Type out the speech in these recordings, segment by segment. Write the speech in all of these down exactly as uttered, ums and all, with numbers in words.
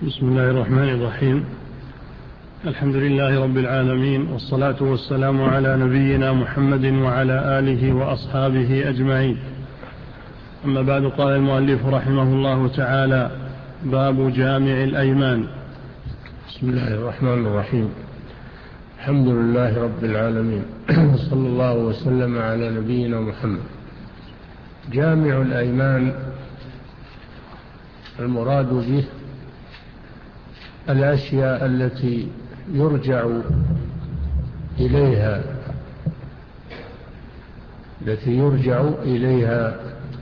بسم الله الرحمن الرحيم. الحمد لله رب العالمين، والصلاة والسلام على نبينا محمد وعلى آله وأصحابه أجمعين. أما بعد، قال المؤلف رحمه الله تعالى: باب جامع الأيمان. بسم الله الرحمن الرحيم. الحمد لله رب العالمين، صلى الله وسلم على نبينا محمد. جامع الأيمان المراد به الأشياء التي يرجع إليها التي يرجع إليها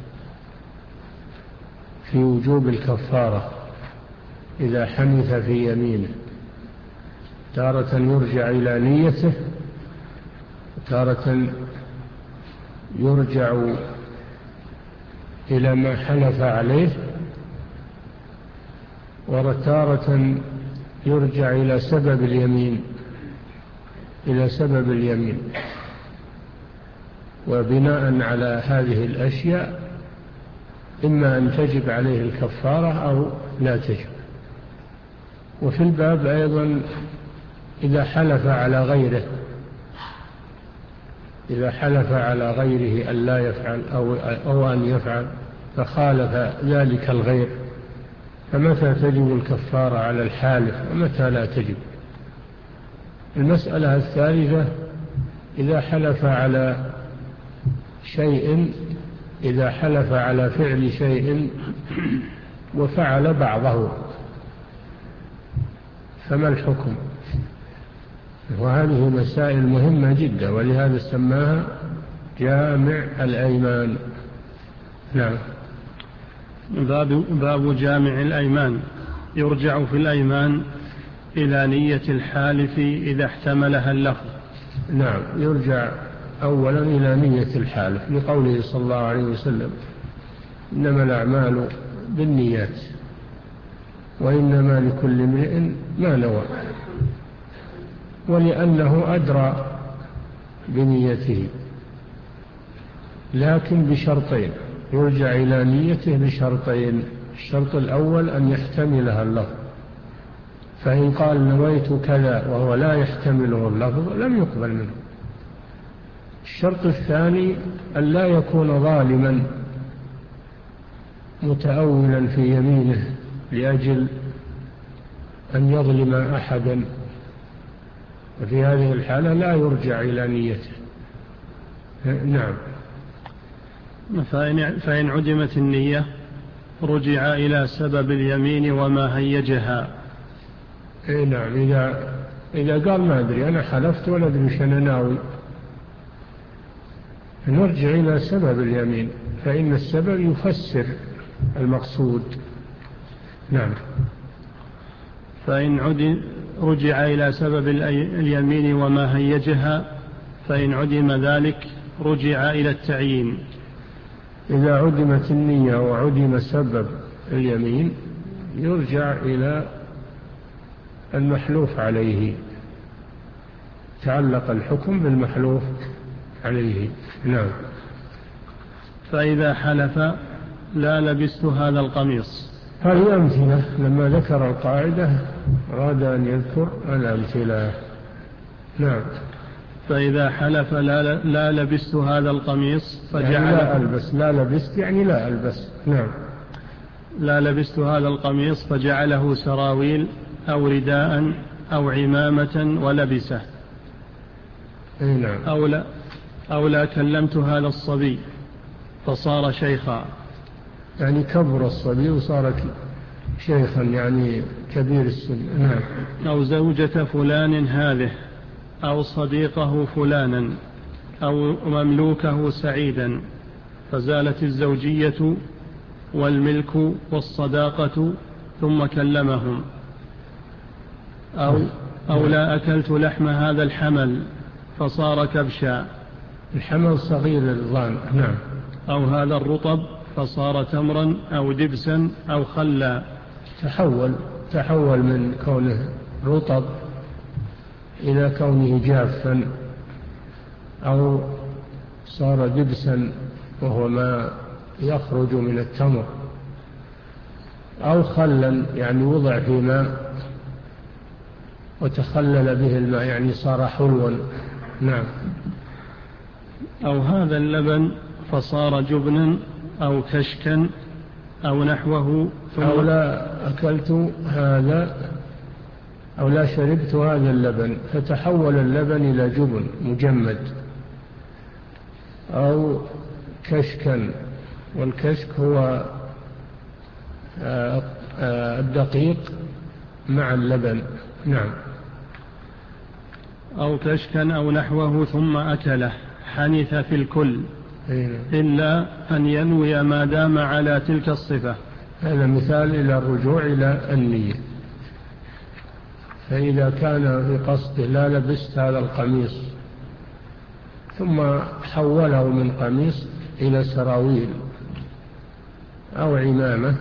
في وجوب الكفارة إذا حنث في يمينه. تارة يرجع إلى نيته، تارة يرجع إلى ما حلف عليه، وتارة يرجع إلى سبب اليمين إلى سبب اليمين وبناء على هذه الأشياء إما أن تجب عليه الكفارة أو لا تجب. وفي الباب أيضا إذا حلف على غيره إذا حلف على غيره أن لا يفعل أو, أو أن يفعل فخالف ذلك الغير، فمتى تجب الكفارة على الحالف ومتى لا تجب. المسألة الثالثة: إذا حلف على شيء إذا حلف على فعل شيء وفعل بعضه فما الحكم؟ وهذه مسائل مهمة جدا، ولهذا سماها جامع الأيمان. نعم. باب, باب جامع الأيمان. يرجع في الأيمان إلى نية الحالف إذا احتملها اللفظ. نعم، يرجع أولا إلى نية الحالف لقوله صلى الله عليه وسلم: إنما الأعمال بالنيات وإنما لكل امرئ ما نوى، ولأنه أدرى بنيته، لكن بشرطين. يرجع إلى نيته بشرطين: الشرط الأول أن يحتملها اللفظ، فإن قال نويت كذا وهو لا يحتمله اللفظ لم يقبل منه. الشرط الثاني أن لا يكون ظالما متأولا في يمينه لأجل أن يظلم أحدا، وفي هذه الحالة لا يرجع إلى نيته. نعم. فإن, فإن عدمت النية رجع إلى سبب اليمين وما هيجها. إيه نعم. إذا, إذا قال ما أدري أنا حلفت ولا أدري وش أنا ناوي، نرجع إلى سبب اليمين، فإن السبب يفسر المقصود. نعم. فإن عدم رجع إلى سبب اليمين وما هيجها، فإن عدم ذلك رجع إلى التعيين. إذا عدمت النية وعدم سبب اليمين يرجع إلى المحلوف عليه، تعلق الحكم بالمحلوف عليه. نعم. فإذا حلف: لا لبست هذا القميص. هذه أمثلة، لما ذكر القاعدة أراد أن يذكر الأمثلة. نعم. فإذا حلف: لا, لا لبست هذا القميص فجعل يعني لا ألبس. لا لبست يعني لا ألبس. نعم. لا لبست هذا القميص فجعله سراويل أو رداء أو عمامة ولبسه. نعم. أو لا, أو لا كلمت هذا الصبي فصار شيخا. يعني كبر الصبي وصار شيخا، يعني كبير السن. نعم. أو زوجة فلان هذه، أو صديقه فلانا، أو مملوكه سعيدا، فزالت الزوجية والملك والصداقة ثم كلمهم. أو, أو لا أكلت لحم هذا الحمل فصار كبشا. الحمل صغير الظان. نعم. أو هذا الرطب فصار تمرا أو دبسا أو خلا. تحول تحول من كونه رطب إلى كونه جافا، أو صار دبسا وهو ما يخرج من التمر. أو خلا يعني وضع في ماء وتخلل به الماء يعني صار حلوا. نعم. أو هذا اللبن فصار جبنا أو كشكا أو نحوه ثم أو لا أكلت هذا أو لا شربت هذا اللبن فتحول اللبن إلى جبن مجمد، أو كشكا، والكشك هو الدقيق مع اللبن. نعم. أو كشكا أو نحوه ثم أكله حنث في الكل إلا أن ينوي ما دام على تلك الصفة. هذا مثال إلى الرجوع إلى النية. فإذا كان في قصده لا لبست هذا القميص ثم حوله من قميص إلى سراويل أو عمامة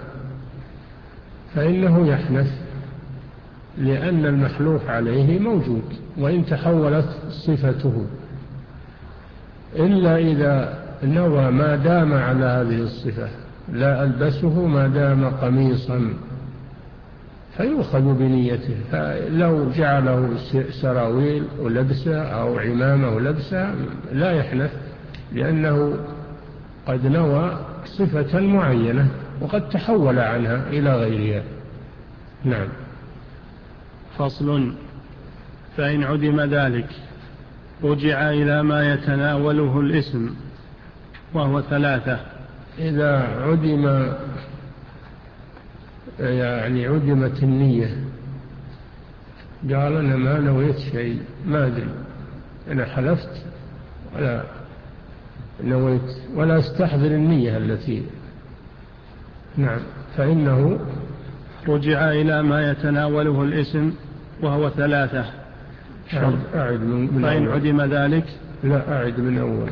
فإنه يحنث، لأن المحلوف عليه موجود وإن تحولت صفته، إلا إذا نوى ما دام على هذه الصفة، لا ألبسه ما دام قميصا فيؤخذ بنيته. فلو جعله سراويل ولبسه أو عمامة ولبسه لا يحنث، لأنه قد نوى صفة معينة وقد تحول عنها إلى غيرها. نعم. فصل. فإن عدم ذلك رجع إلى ما يتناوله الاسم وهو ثلاثة. إذا عدم يعني عدمت النية، قال أنا ما نويت شيء، ما أدري، أنا حلفت ولا نويت ولا استحضر النية التي. نعم. فإنه رجع إلى ما يتناوله الاسم وهو ثلاثة. أعد من فإن عدم ذلك لا أعد من أول.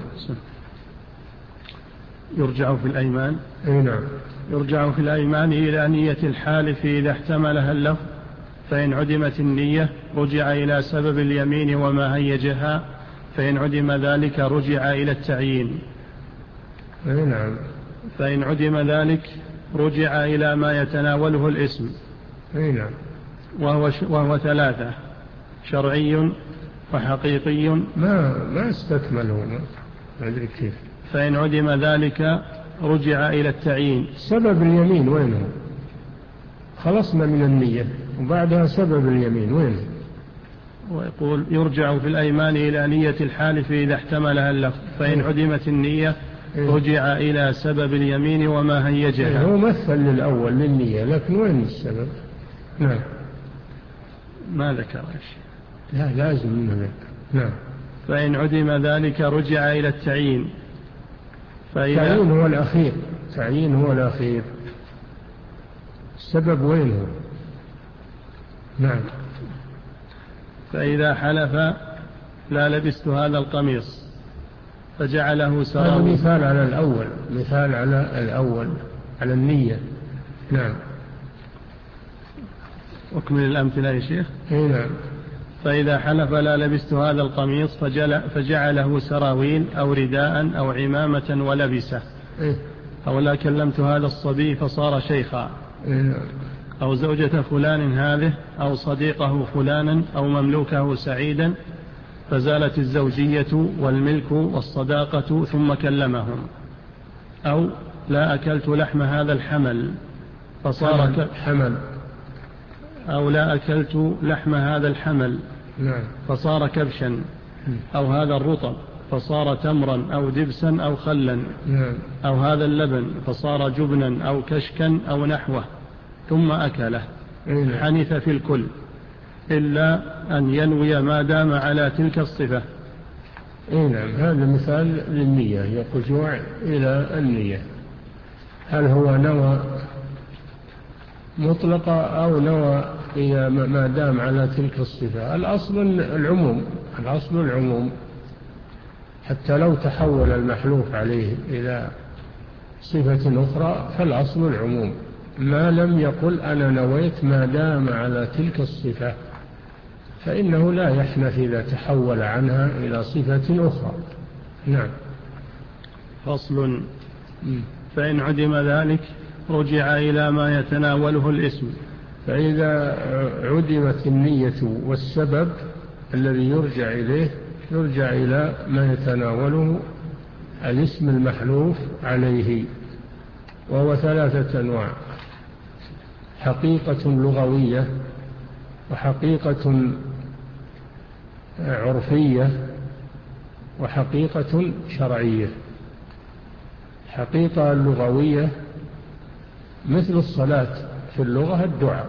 يرجع في الأيمان. أي نعم. يرجع في الأيمان إلى نية الحالف إذا احتملها اللفظ. فإن عدمت النية رجع إلى سبب اليمين وما هيجها. فإن عدم ذلك رجع إلى التعيين. أي نعم. فإن عدم ذلك رجع إلى ما يتناوله الاسم. أي نعم. وهو, وهو ثلاثة: شرعي وحقيقي. ما ما استكمله، ما أدري كيف. فإن عدم ذلك رجع إلى التعيين. سبب اليمين وينه؟ خلصنا من النية وبعدها سبب اليمين وينه؟ ويقول يرجع في الأيمان إلى نية الحالف إذا احتملها اللفظ. فإن عدمت النية رجع إلى سبب اليمين وما هيجها. هو مثل للأول للنية، لكن وين السبب؟ نعم. ما ذكر شيء. لا لازم منه ذكر. نعم. فإن عدم ذلك رجع إلى التعيين. التعيين هو الأخير. التعيين هو الأخير. السبب وين هو؟ نعم. فإذا حلف لا لبست هذا القميص فجعله سراويل. هذا مثال على الأول، مثال على الأول على النية. نعم. أكمل الأمثلة يا شيخ. نعم. فإذا حلف لا لبست هذا القميص فجعله سراويل أو رداء أو عمامة ولبسه. إيه؟ أو لا كلمت هذا الصبي فصار شيخا. إيه؟ أو زوجة فلان هذه أو صديقه فلانا أو مملوكه سعيدا فزالت الزوجية والملك والصداقة ثم كلمهم. أو لا أكلت لحم هذا الحمل فصار حمل. أو لا أكلت لحم هذا الحمل نعم. فصار كبشا. أو هذا الرطب فصار تمرا أو دبسا أو خلا. نعم. أو هذا اللبن فصار جبنا أو كشكا أو نحوه ثم أكله. نعم. حنث في الكل إلا أن ينوي ما دام على تلك الصفة. نعم. هذا مثال للنية، هي الرجوع إلى النية. هل هو نوى مطلقة أو نوى إلى ما دام على تلك الصفة؟ الأصل العموم، الأصل العموم، حتى لو تحول المحلوف عليه إلى صفة أخرى فالأصل العموم، ما لم يقل أنا نويت ما دام على تلك الصفة، فإنه لا يحنث إذا تحول عنها إلى صفة أخرى. نعم. فصل. فإن عدم ذلك رجع إلى ما يتناوله الاسم. فإذا عدمت النية والسبب الذي يرجع إليه يرجع إلى ما يتناوله الاسم المحلوف عليه، وهو ثلاثة أنواع: حقيقة لغوية، وحقيقة عرفية، وحقيقة شرعية. حقيقة اللغوية مثل الصلاة في اللغة الدعاء،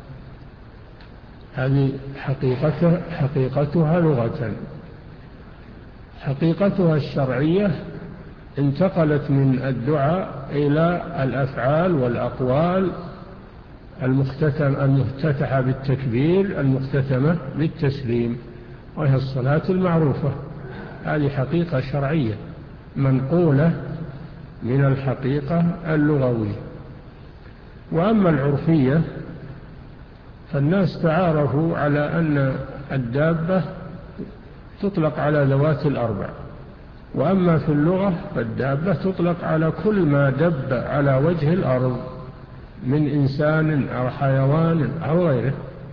هذه حقيقتها, حقيقتها لغة. حقيقتها الشرعية انتقلت من الدعاء إلى الأفعال والأقوال المفتتحة بالتكبير المختتمة بالتسليم، وهي الصلاة المعروفة. هذه حقيقة شرعية منقولة من الحقيقة اللغوية. وأما العرفية فالناس تعارفوا على أن الدابة تطلق على ذوات الأربع، وأما في اللغة فالدابة تطلق على كل ما دب على وجه الأرض من إنسان أو حيوان أو غيره.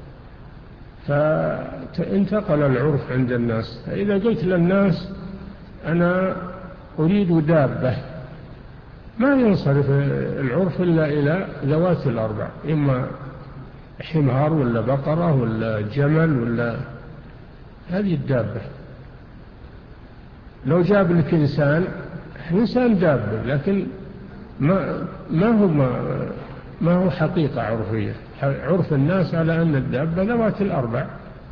فانتقل العرف عند الناس، فإذا قلت للناس أنا أريد دابة ما ينصرف العرف إلا إلى ذوات الأربع، إما حمار ولا بقرة ولا جمل ولا هذه الدابة. لو جاب لك إنسان، إنسان دابة، لكن ما ما هو ما هو حقيقة عرفية. عرف الناس على أن الدابة ذوات الأربع،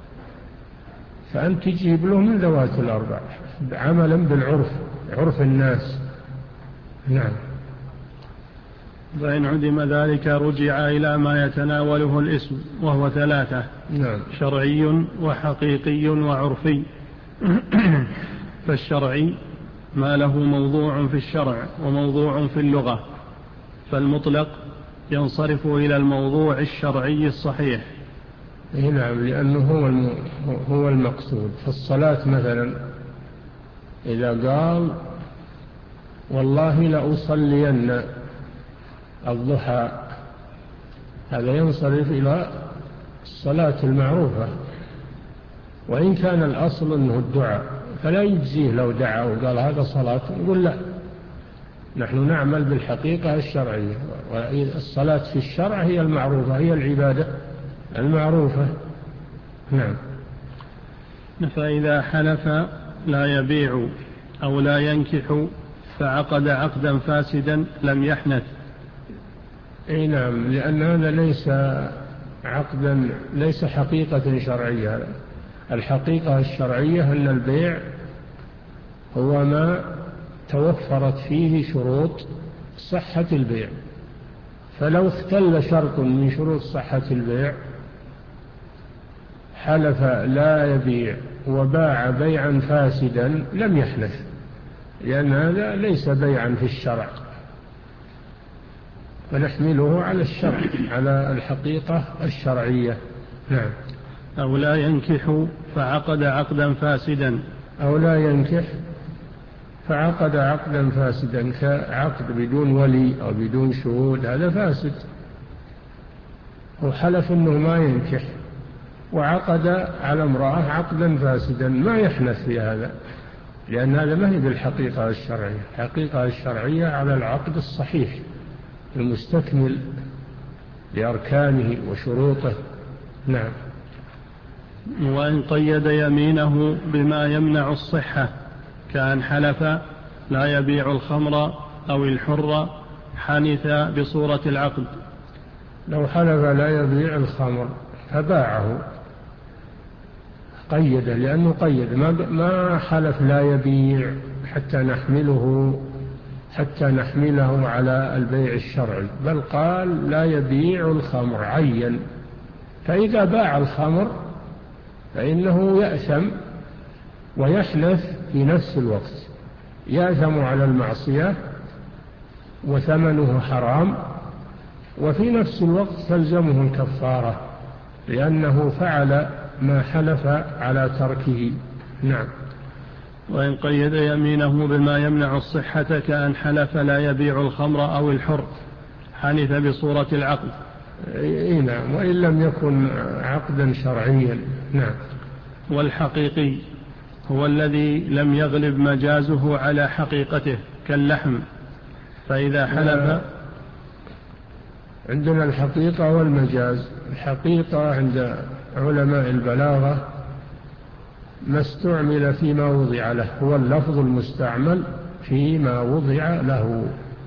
فأنت تجيب له من ذوات الأربع عملا بالعرف، عرف الناس. نعم. فإن عدم ذلك رجع إلى ما يتناوله الاسم، وهو ثلاثة: نعم. شرعي وحقيقي وعرفي. فالشرعي ما له موضوع في الشرع وموضوع في اللغة، فالمطلق ينصرف إلى الموضوع الشرعي الصحيح. نعم، لأنه هو هو المقصود. فالصلاة مثلا إذا قال والله لأصلين الضحى، هذا ينصرف إلى الصلاة المعروفة، وإن كان الأصل أنه الدعاء، فلا يجزيه لو دعا وقال هذا صلاة. يقول لا، نحن نعمل بالحقيقة الشرعية، والصلاة في الشرع هي المعروفة، هي العبادة المعروفة. نعم. فإذا حلف لا يبيع أو لا ينكح فعقد عقدا فاسدا لم يحنث. اي نعم، لأن هذا ليس عقدا، ليس حقيقة شرعية. الحقيقة الشرعية أن البيع هو ما توفرت فيه شروط صحة البيع، فلو اختل شرط من شروط صحة البيع حلف لا يبيع وباع بيعا فاسدا لم يحنث، لأن هذا ليس بيعا في الشرع، فنحمله على الشرع، على الحقيقة الشرعية. نعم. أو لا ينكح فعقد عقدا فاسدا. أو لا ينكح فعقد عقدا فاسدا، كعقد بدون ولي أو بدون شهود، هذا فاسد. وحلف أنه ما ينكح وعقد على امرأة عقدا فاسدا ما يحنث في هذا، لأن هذا ما هي بالحقيقة الشرعية. الحقيقة الشرعية على العقد الصحيح المستكمل لأركانه وشروطه. نعم. وإن قيد يمينه بما يمنع الصحة، كأن حلف لا يبيع الخمر أو الحر، حنث بصورة العقد. لو حلف لا يبيع الخمر فباعه قيد، لأنه قيد، ما حلف لا يبيع حتى نحمله حتى نحمله على البيع الشرعي، بل قال لا يبيع الخمر عين. فإذا باع الخمر فإنه يأثم ويحنث في نفس الوقت، يأثم على المعصية وثمنه حرام، وفي نفس الوقت تلزمه الكفارة لأنه فعل ما حلف على تركه. نعم. وإن قيد يمينه بما يمنع الصحة، كأن حلف لا يبيع الخمر أو الحر، حنث بصورة العقد. إيه نعم، وإن لم يكن عقدا شرعيا. نعم. والحقيقي هو الذي لم يغلب مجازه على حقيقته كاللحم، فإذا حلف. عندنا الحقيقة والمجاز. الحقيقة عند علماء البلاغة ما استعمل فيما وضع له، هو اللفظ المستعمل فيما وضع له.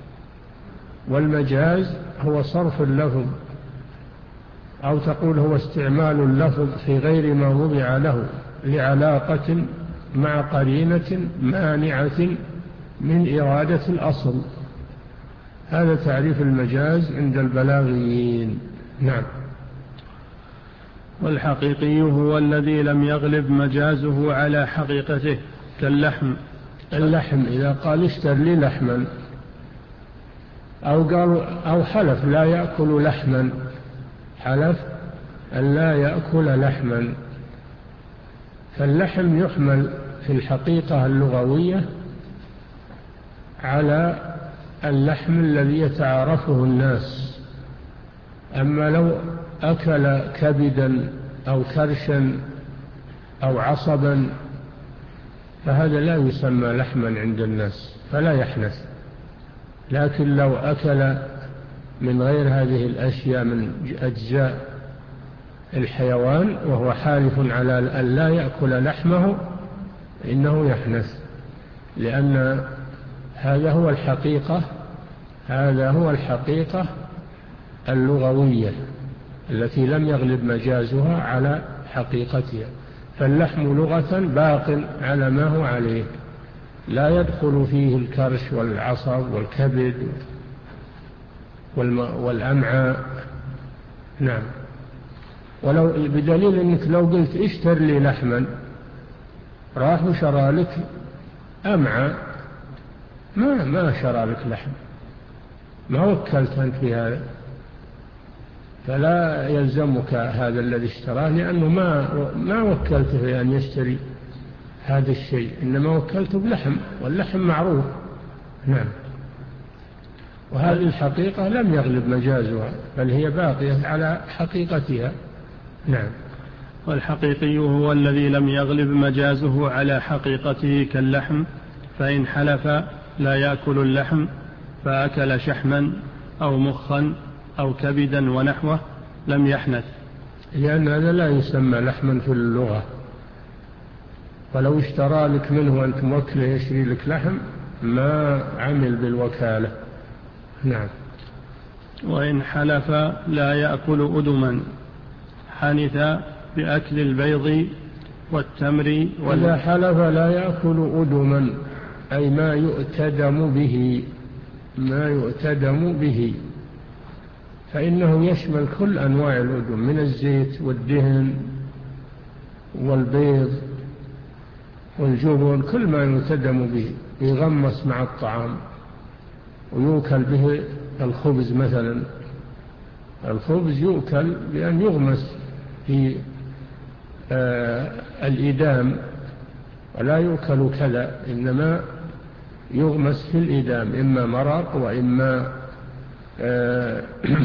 والمجاز هو صرف اللفظ، أو تقول هو استعمال اللفظ في غير ما وضع له لعلاقة مع قرينة مانعة من إرادة الأصل. هذا تعريف المجاز عند البلاغيين. نعم. والحقيقي هو الذي لم يغلب مجازه على حقيقته كاللحم. اللحم إذا قال اشتر لي لحما، أو قال أو حلف لا يأكل لحما، حلف أن لا يأكل لحما، فاللحم يحمل في الحقيقة اللغوية على اللحم الذي يتعارفه الناس. أما لو أكل كبدا أو كرشا أو عصبا فهذا لا يسمى لحما عند الناس فلا يحنث. لكن لو أكل من غير هذه الأشياء من أجزاء الحيوان وهو حالف على أن لا يأكل لحمه إنه يحنث، لأن هذا هو الحقيقة هذا هو الحقيقة اللغوية التي لم يغلب مجازها على حقيقتها. فاللحم لغة باق على ما هو عليه، لا يدخل فيه الكرش والعصب والكبد والأمعاء. نعم. ولو بدليل أنك لو قلت اشتر لي لحما، راح وشرى لك أمعاء، ما ما شرى لك لحم، ما وكلت أنت في هذا، فلا يلزمك هذا الذي اشتراه، لأنه ما ما وكلته في أن يشتري هذا الشيء، إنما وكلته بلحم، واللحم معروف. نعم. وهذه الحقيقة لم يغلب مجازها بل هي باقية على حقيقتها. نعم. والحقيقي هو الذي لم يغلب مجازه على حقيقته كاللحم، فإن حلف لا يأكل اللحم فأكل شحما أو مخا أو كبدا ونحوه لم يحنث، لأن هذا لا يسمى لحما في اللغة. ولو اشترى لك منه وأنت موكله يشري لك لحم ما عمل بالوكالة. نعم. وإن حلف لا يأكل أدما حنث بأكل البيض والتمر وال... إذا حلف لا يأكل أدما أي ما يؤتدم به ما يؤتدم به فإنه يشمل كل أنواع الأدم من الزيت والدهن والبيض والجبن، كل ما يؤتدم به يغمس مع الطعام ويؤكل به. الخبز مثلا، الخبز يؤكل بأن يغمس في آه الإدام، ولا يؤكل كذا، إنما يغمس في الإدام، إما مرق وإما آه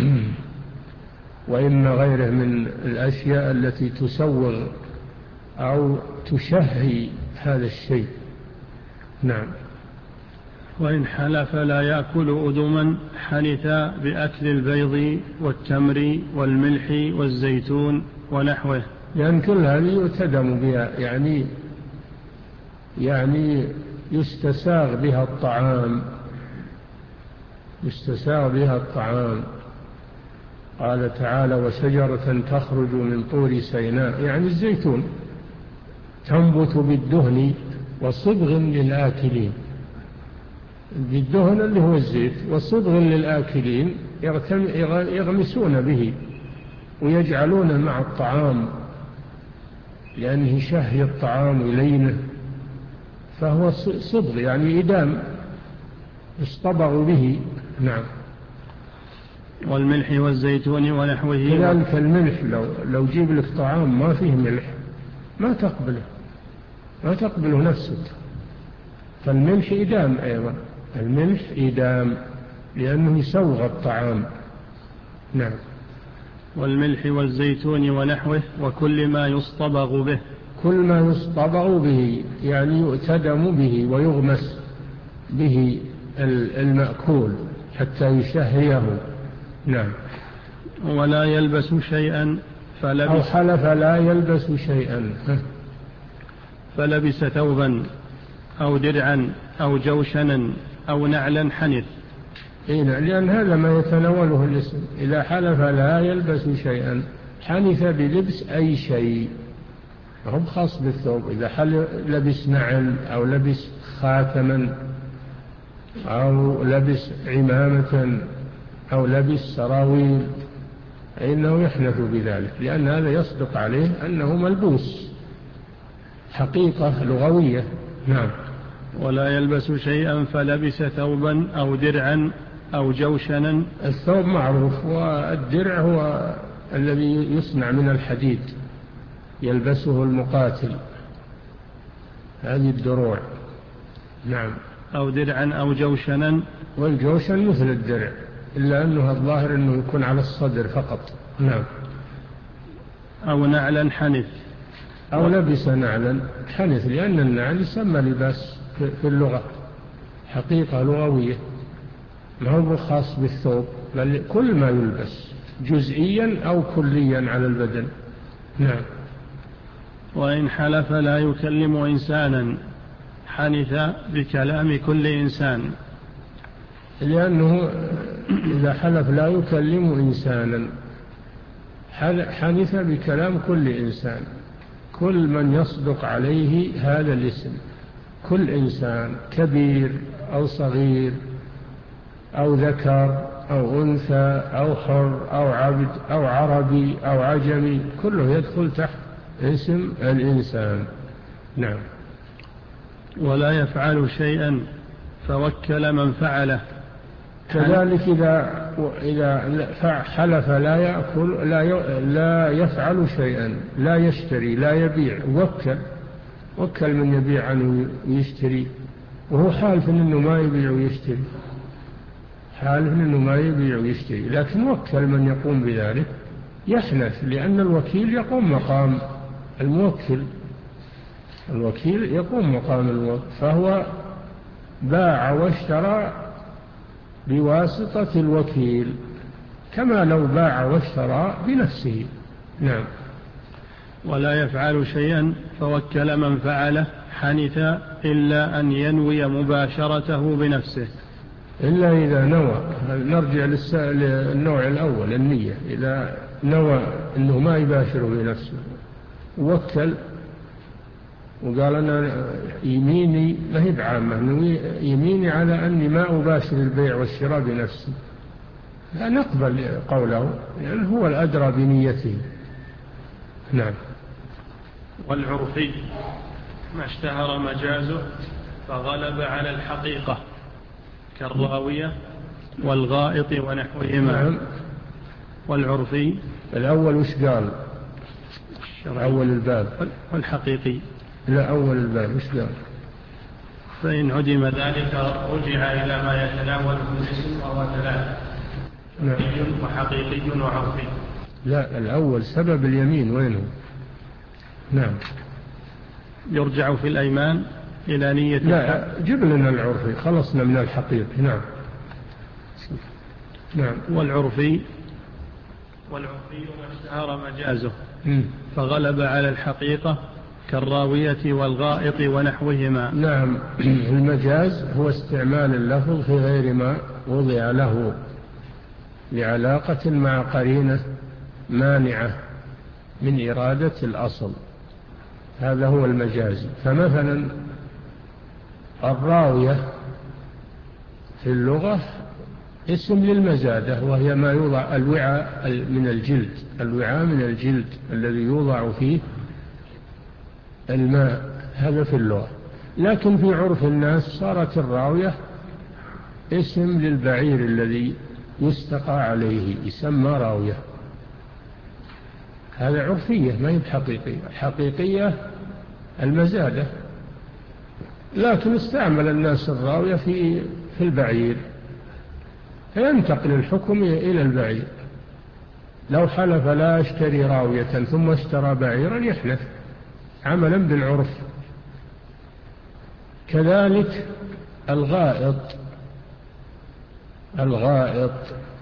وإما غيره من الأشياء التي تسوغ أو تشهي هذا الشيء. نعم. وإن حلف لا يأكل أدما حنث بأكل البيض والتمر والملح والزيتون ونحوه، لأن كل هذه يؤتدم بها، يعني يعني يستساغ بها الطعام يستساغ بها الطعام. قال تعالى: وشجرة تخرج من طور سيناء، يعني الزيتون، تنبت بالدهن وصبغ للآكلين. بالدهن اللي هو الزيت، وصبغ للآكلين يغمسون به ويجعلونه مع الطعام لأنه شهي الطعام إلينه، فهو صبغ يعني إدام يصطبغ به. نعم. والملح والزيتون ونحوه. كذلك الملح، لو, لو جيب لك طعام ما فيه ملح ما تقبله ما تقبله نفسك، فالملح إدام أيضا، الملح إدام لأنه يسوغ الطعام نعم. والملح والزيتون ونحوه وكل ما يصطبغ به. كل ما يصطبغ به يعني يؤتدم به ويغمس به المأكول حتى يشهيه. نعم. ولا يلبس شيئا فلبس أو حلف لا يلبس شيئا فلبس ثوبا أو درعا أو جوشنا أو نعلا حنث. إيه، لأن هذا ما يتناوله الاسم. إذا حلف لا يلبس شيئا حنث بلبس أي شيء، هو خاص بالثوب. إذا حلف لبس نعل أو لبس خاتما أو لبس عمامة أو لبس سراويل إنه يحنث بذلك، لأن هذا يصدق عليه أنه ملبوس حقيقة لغوية. نعم. ولا يلبس شيئا فلبس ثوبا أو درعا أو جوشنا. الثوب معروف، والدرع هو الذي يصنع من الحديد يلبسه المقاتل، هذه الدروع. نعم. أو درعا أو جوشنا. والجوشن مثل الدرع إلا أنه الظاهر أنه يكون على الصدر فقط. نعم. أو نعلا حنث. أو لبس نعلا حنث، لأن النعل يسمى لباس في اللغة حقيقة لغوية، ما هو خاص بالثوب، بل كل ما يلبس جزئيا أو كليا على البدن. نعم. وإن حلف لا يكلم إنسانا حنث بكلام كل إنسان، لأنه إذا حلف لا يكلم إنسانا حنث بكلام كل إنسان، كل من يصدق عليه هذا الاسم، كل إنسان كبير أو صغير أو ذكر أو أنثى أو حر أو عبد أو عربي أو عجمي، كله يدخل تحت اسم الإنسان. نعم. ولا يفعل شيئا فوكل من فعله. كذلك إذا إذا حلف لا يأكل لا لا يفعل شيئا، لا يشتري لا يبيع، وكل وكل من يبيع عنه ويشتري، وهو حالف إنه ما يبيع ويشتري، حالف إنه ما يبيع ويشتري، لكن وكل من يقوم بذلك يحنث، لأن الوكيل يقوم مقام الموكل، الوكيل يقوم مقام الموكل، فهو باع واشترى بواسطة الوكيل كما لو باع واشترى بنفسه. نعم. ولا يفعل شيئا فوكل من فعله حنث إلا أن ينوي مباشرته بنفسه. إلا إذا نوى، نرجع للنوع الأول النية، إذا نوى أنه ما يباشره بنفسه ووكل وقال أنا يميني ما هي بعامة، يميني على أني ما أباشر البيع والشراء بنفسي، لا نقبل قوله لأنه هو الأدرى بنيته. نعم. والعرفي ما اشتهر مجازه فغلب على الحقيقة كالراوية والغائط ونحوهما. نعم. والعرفي الأول وش قال؟ أول الباب. والحقيقي لا، أول الباب وش قال؟ فإن عدم ذلك رجع إلى ما يتناوله الاسم وهو ثلاثة. نعم. وحقيقي وعرفي. لا، الأول سبب اليمين وينه؟ نعم. يرجع في الأيمان إلى نية. لا، جب لنا العرفي، خلصنا من الحقيقي. نعم. نعم. والعرفي والعرفي ما اشتهر مجازه فغلب على الحقيقة كالراوية والغائط ونحوهما. نعم. المجاز هو استعمال اللفظ في غير ما وضع له لعلاقة مع قرينة مانعة من إرادة الأصل، هذا هو المجاز. فمثلا الراوية في اللغة اسم للمزادة، وهي ما يوضع الوعاء من الجلد، الوعاء من الجلد الذي يوضع فيه الماء، هذا في اللغة. لكن في عرف الناس صارت الراوية اسم للبعير الذي يستقى عليه، يسمى راوية، هذا عرفية ما هي حقيقية. حقيقية المزادة، لكن استعمل الناس الراوية في في البعير، فينتقل الحكم إلى البعير. لو حلف لا أشتري راوية ثم اشترى بعيرا يحلف عملا بالعرف. كذلك الغائط الغائط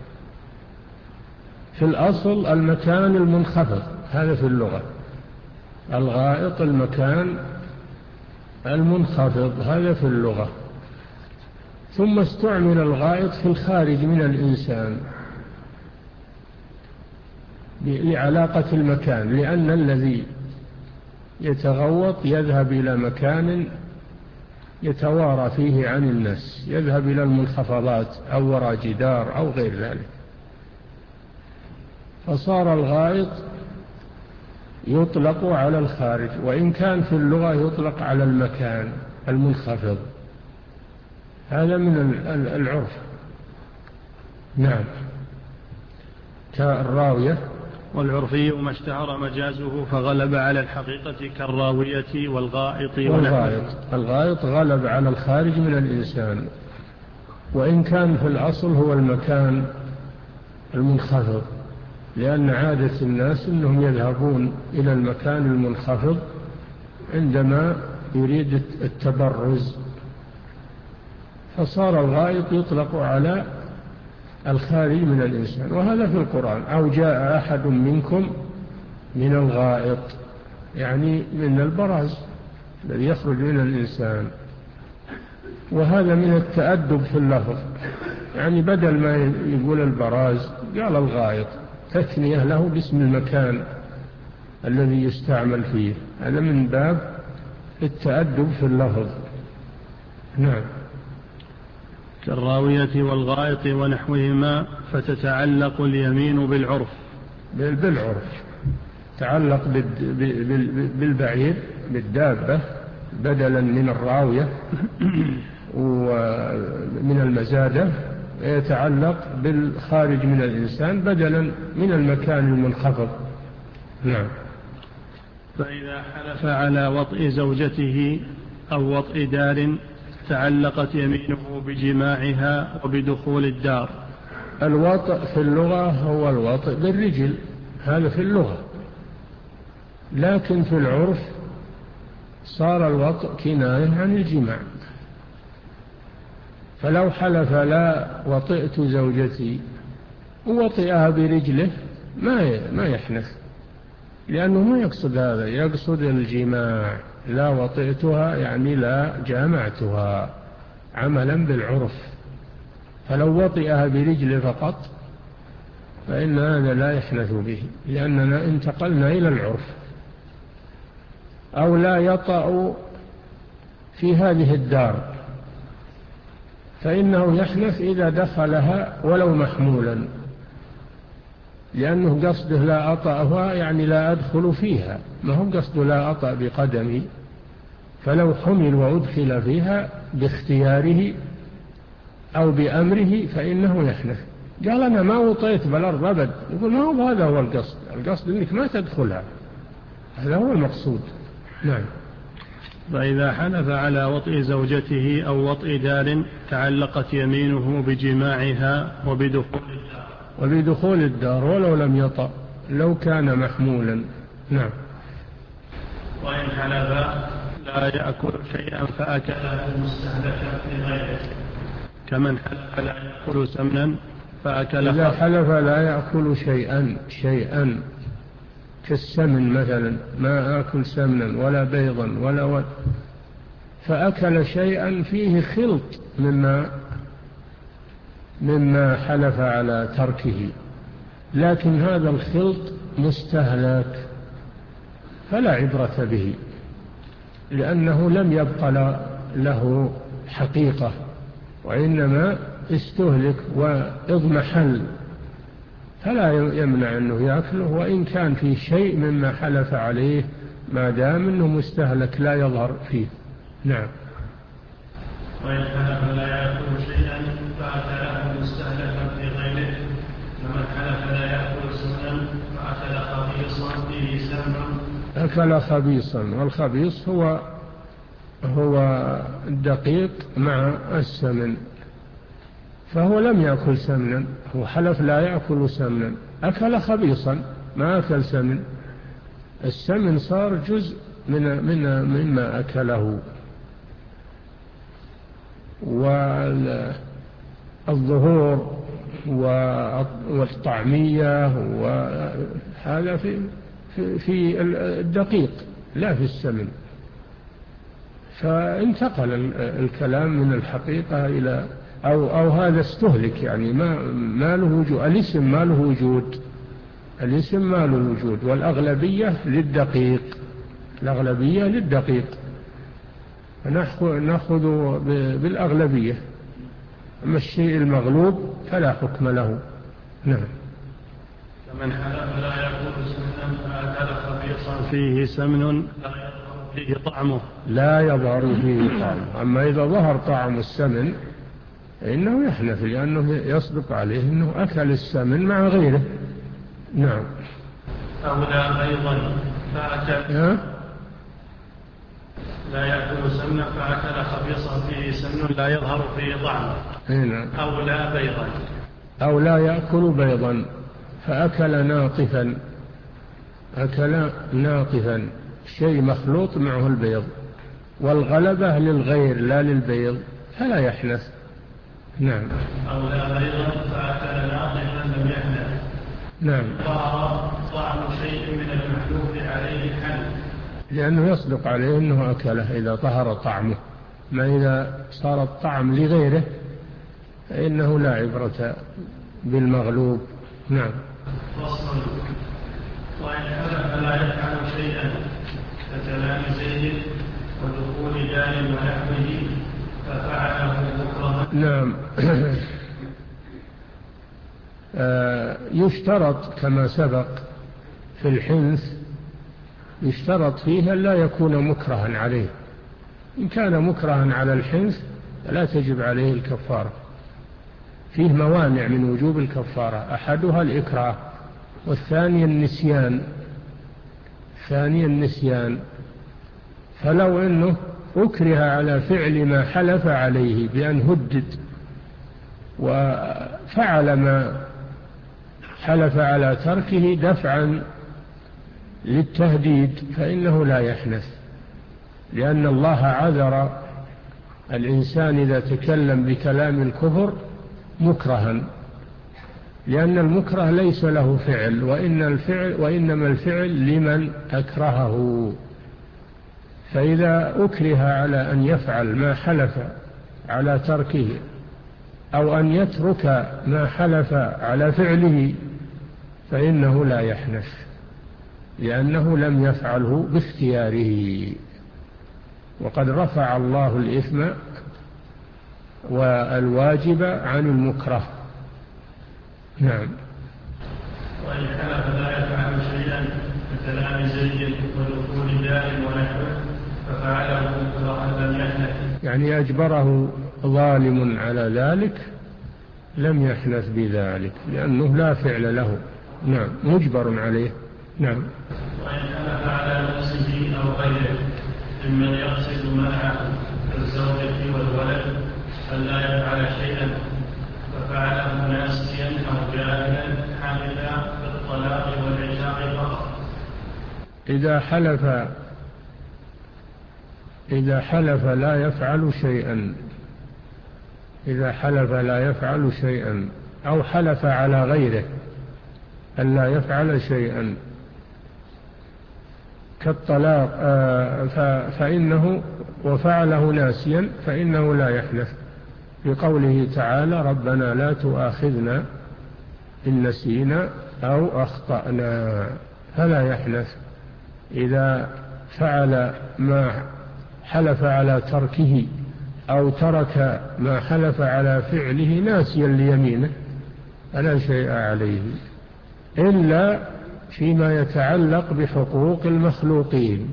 في الأصل المكان المنخفض، هذا في اللغة. الغائط المكان المنخفض هذا في اللغة. ثم استعمل الغائط في الخارج من الإنسان لعلاقة المكان، لأن الذي يتغوط يذهب إلى مكان يتوارى فيه عن الناس، يذهب إلى المنخفضات أو وراء جدار أو غير ذلك. فصار الغائط يطلق على الخارج، وإن كان في اللغة يطلق على المكان المنخفض. هذا من العرف. نعم. كالراوية. والعرفي ما اشتهر مجازه فغلب على الحقيقة كالراوية والغائط والغائط. الغائط غلب على الخارج من الإنسان، وإن كان في الأصل هو المكان المنخفض، لأن عادة الناس أنهم يذهبون إلى المكان المنخفض عندما يريد التبرز، فصار الغائط يطلق على الخارج من الإنسان. وهذا في القرآن: أو جاء أحد منكم من الغائط، يعني من البراز الذي يخرج من الإنسان. وهذا من التأدب في اللفظ، يعني بدل ما يقول البراز قال الغائط، تثنية له باسم المكان الذي يستعمل فيه. هذا من باب التأدب في اللفظ. نعم. كالراوية والغائط ونحوهما، فتتعلق اليمين بالعرف. بالعرف تعلق بالبعير بالدابة بدلا من الراوية ومن المزادة، يتعلق بالخارج من الإنسان بدلا من المكان المنخفض. نعم. فإذا حلف على وطئ زوجته أو وطئ دار تعلقت يمينه بجماعها وبدخول الدار. الوطئ في اللغة هو الوطئ بالرجل، هذا في اللغة، لكن في العرف صار الوطئ كناية عن الجماع. فلو حلف لا وطئت زوجتي ووطئها برجله ما ما يحنث، لأنه ما يقصد هذا، يقصد الجماع. لا وطئتها يعني لا جامعتها عملا بالعرف. فلو وطئها برجله فقط فإن هذا لا يحنث به، لأننا انتقلنا إلى العرف. أو لا يطأ في هذه الدار، فإنه يحنث إذا دخلها ولو محمولا، لأنه قصده لا أطأها يعني لا أدخل فيها، ما هو قصده لا أطأ بقدمي. فلو حمل وأدخل فيها باختياره أو بأمره فإنه يحنث. قال أنا ما وطيت بالأرض أبد، يقول ما هو هذا هو القصد، القصد أنك ما تدخلها، هذا هو المقصود. نعم. فإذا حلف على وطئ زوجته أو وطئ دار تعلقت يمينه بجماعها وبدخول الدار. وبدخول الدار ولو لم يطأ لو كان محمولا. نعم. وإن حلف لا يأكل شيئا فأكله مستهلكا لغيره، كمن حلف لا يأكل سمنا فأكل. إذا حلف لا يأكل شيئا شيئا كالسمن مثلا، ما آكل سمنا ولا بيضا ولا ود، فأكل شيئا فيه خلط مما مما حلف على تركه، لكن هذا الخلط مستهلك فلا عبرة به، لأنه لم يبقى له حقيقة، وإنما استهلك واضمحل، فلا يمنع أنه يأكله وإن كان في شيء مما حلف عليه، ما دام أنه مستهلك لا يظهر فيه. نعم. وإن حلف لا يأكل شيئا فأكله مستهلكا في غيره، كمن حلف لا يأكل سمنا فأكل خبيصا فيه سمن. أكل خبيصا، والخبيص هو هو الدقيق مع السمن، فهو لم يأكل سمنا، هو حلف لا يأكل سمنا أكل خبيصا، ما أكل سمن. السمن صار جزء من من مما أكله. والظهور والطعمية وهذا في في الدقيق لا في السمن. فانتقل الكلام من الحقيقة إلى أو أو هذا استهلك، يعني ما ما له وجود. الاسم ما له وجود، الاسم ما له وجود، والأغلبية للدقيق، الأغلبية للدقيق، نأخذ بالأغلبية. أما الشيء المغلوب فلا حكم له. نعم. فمن حلف لا يأكل سمنا فأكل خبيصا فيه سمن لا يظهر فيه طعمه لا يظهر فيه طعمه. أما إذا ظهر طعم السمن فإنه يحنث، لأنه يصدق عليه أنه أكل السمن مع غيره. نعم. أو لا أيضا فأكل لا يأكل سمنا فأكل خبيصا فيه سمن لا يظهر فيه طعمه. نعم. أو لا بيضا أو لا يأكل بيضا فأكل ناطفا، أكل ناطفا شيء مخلوط معه البيض، والغلبة للغير لا للبيض، فلا يحنث. نعم. أو لا بيضا فأكل ناطفا لم يحنث. نعم. طعم شيء من المحلوف عليه حل، لأنه يصدق عليه أنه أكله إذا طهر طعمه. ما إذا صار الطعم لغيره فإنه لا عبرة بالمغلوب. نعم. فصل. وإن حلف لا يفعل شيئا ككلام زيد ودخول دار ونحوه ففعله مكرها. نعم. يشترط كما سبق في الحنث، يشترط فيه لا يكون مكرها عليه. إن كان مكرها على الحنث لا تجب عليه الكفارة. فيه موانع من وجوب الكفارة، أحدها الإكراه، والثاني النسيان. ثاني النسيان. فلو أنه أكره على فعل ما حلف عليه بأن هدد وفعل ما حلف على تركه دفعا للتهديد فإنه لا يحنث، لأن الله عذر الإنسان إذا تكلم بكلام الكفر مكرها، لأن المكره ليس له فعل، وإن الفعل وإنما الفعل لمن أكرهه. فإذا أكره على أن يفعل ما حلف على تركه أو أن يترك ما حلف على فعله فإنه لا يحنث، لأنه لم يفعله باختياره. وقد رفع الله الإثم والواجب عن المكره. نعم. وإن حلف لا يفعل شيئا ككلام زيد ودخول دار ونحوه ففعله مكرها لم يحنث، يعني أجبره ظالم على ذلك لم يحنث بذلك، لأنه لا فعل له. نعم. مجبر عليه. نعم. وإن حلف على نفسه أو غيره ممن يقصد منعه كالزوجة والولد ألا يفعل شيئا ففعله ناسيا أو جاهلا حمل بالطلاق والعتاق فقط. إذا حلف إذا حلف لا يفعل شيئا إذا حلف لا يفعل شيئا أو حلف على غيره ألا يفعل شيئا كالطلاق فإنه وفعله ناسيا فإنه لا يحنث، بقوله تعالى ربنا لا تؤاخذنا إن نسينا أو أخطأنا، فلا يحنث إذا فعل ما حلف على تركه أو ترك ما حلف على فعله ناسيا ليمينه فلا شيء عليه، إلا فيما يتعلق بحقوق المخلوقين.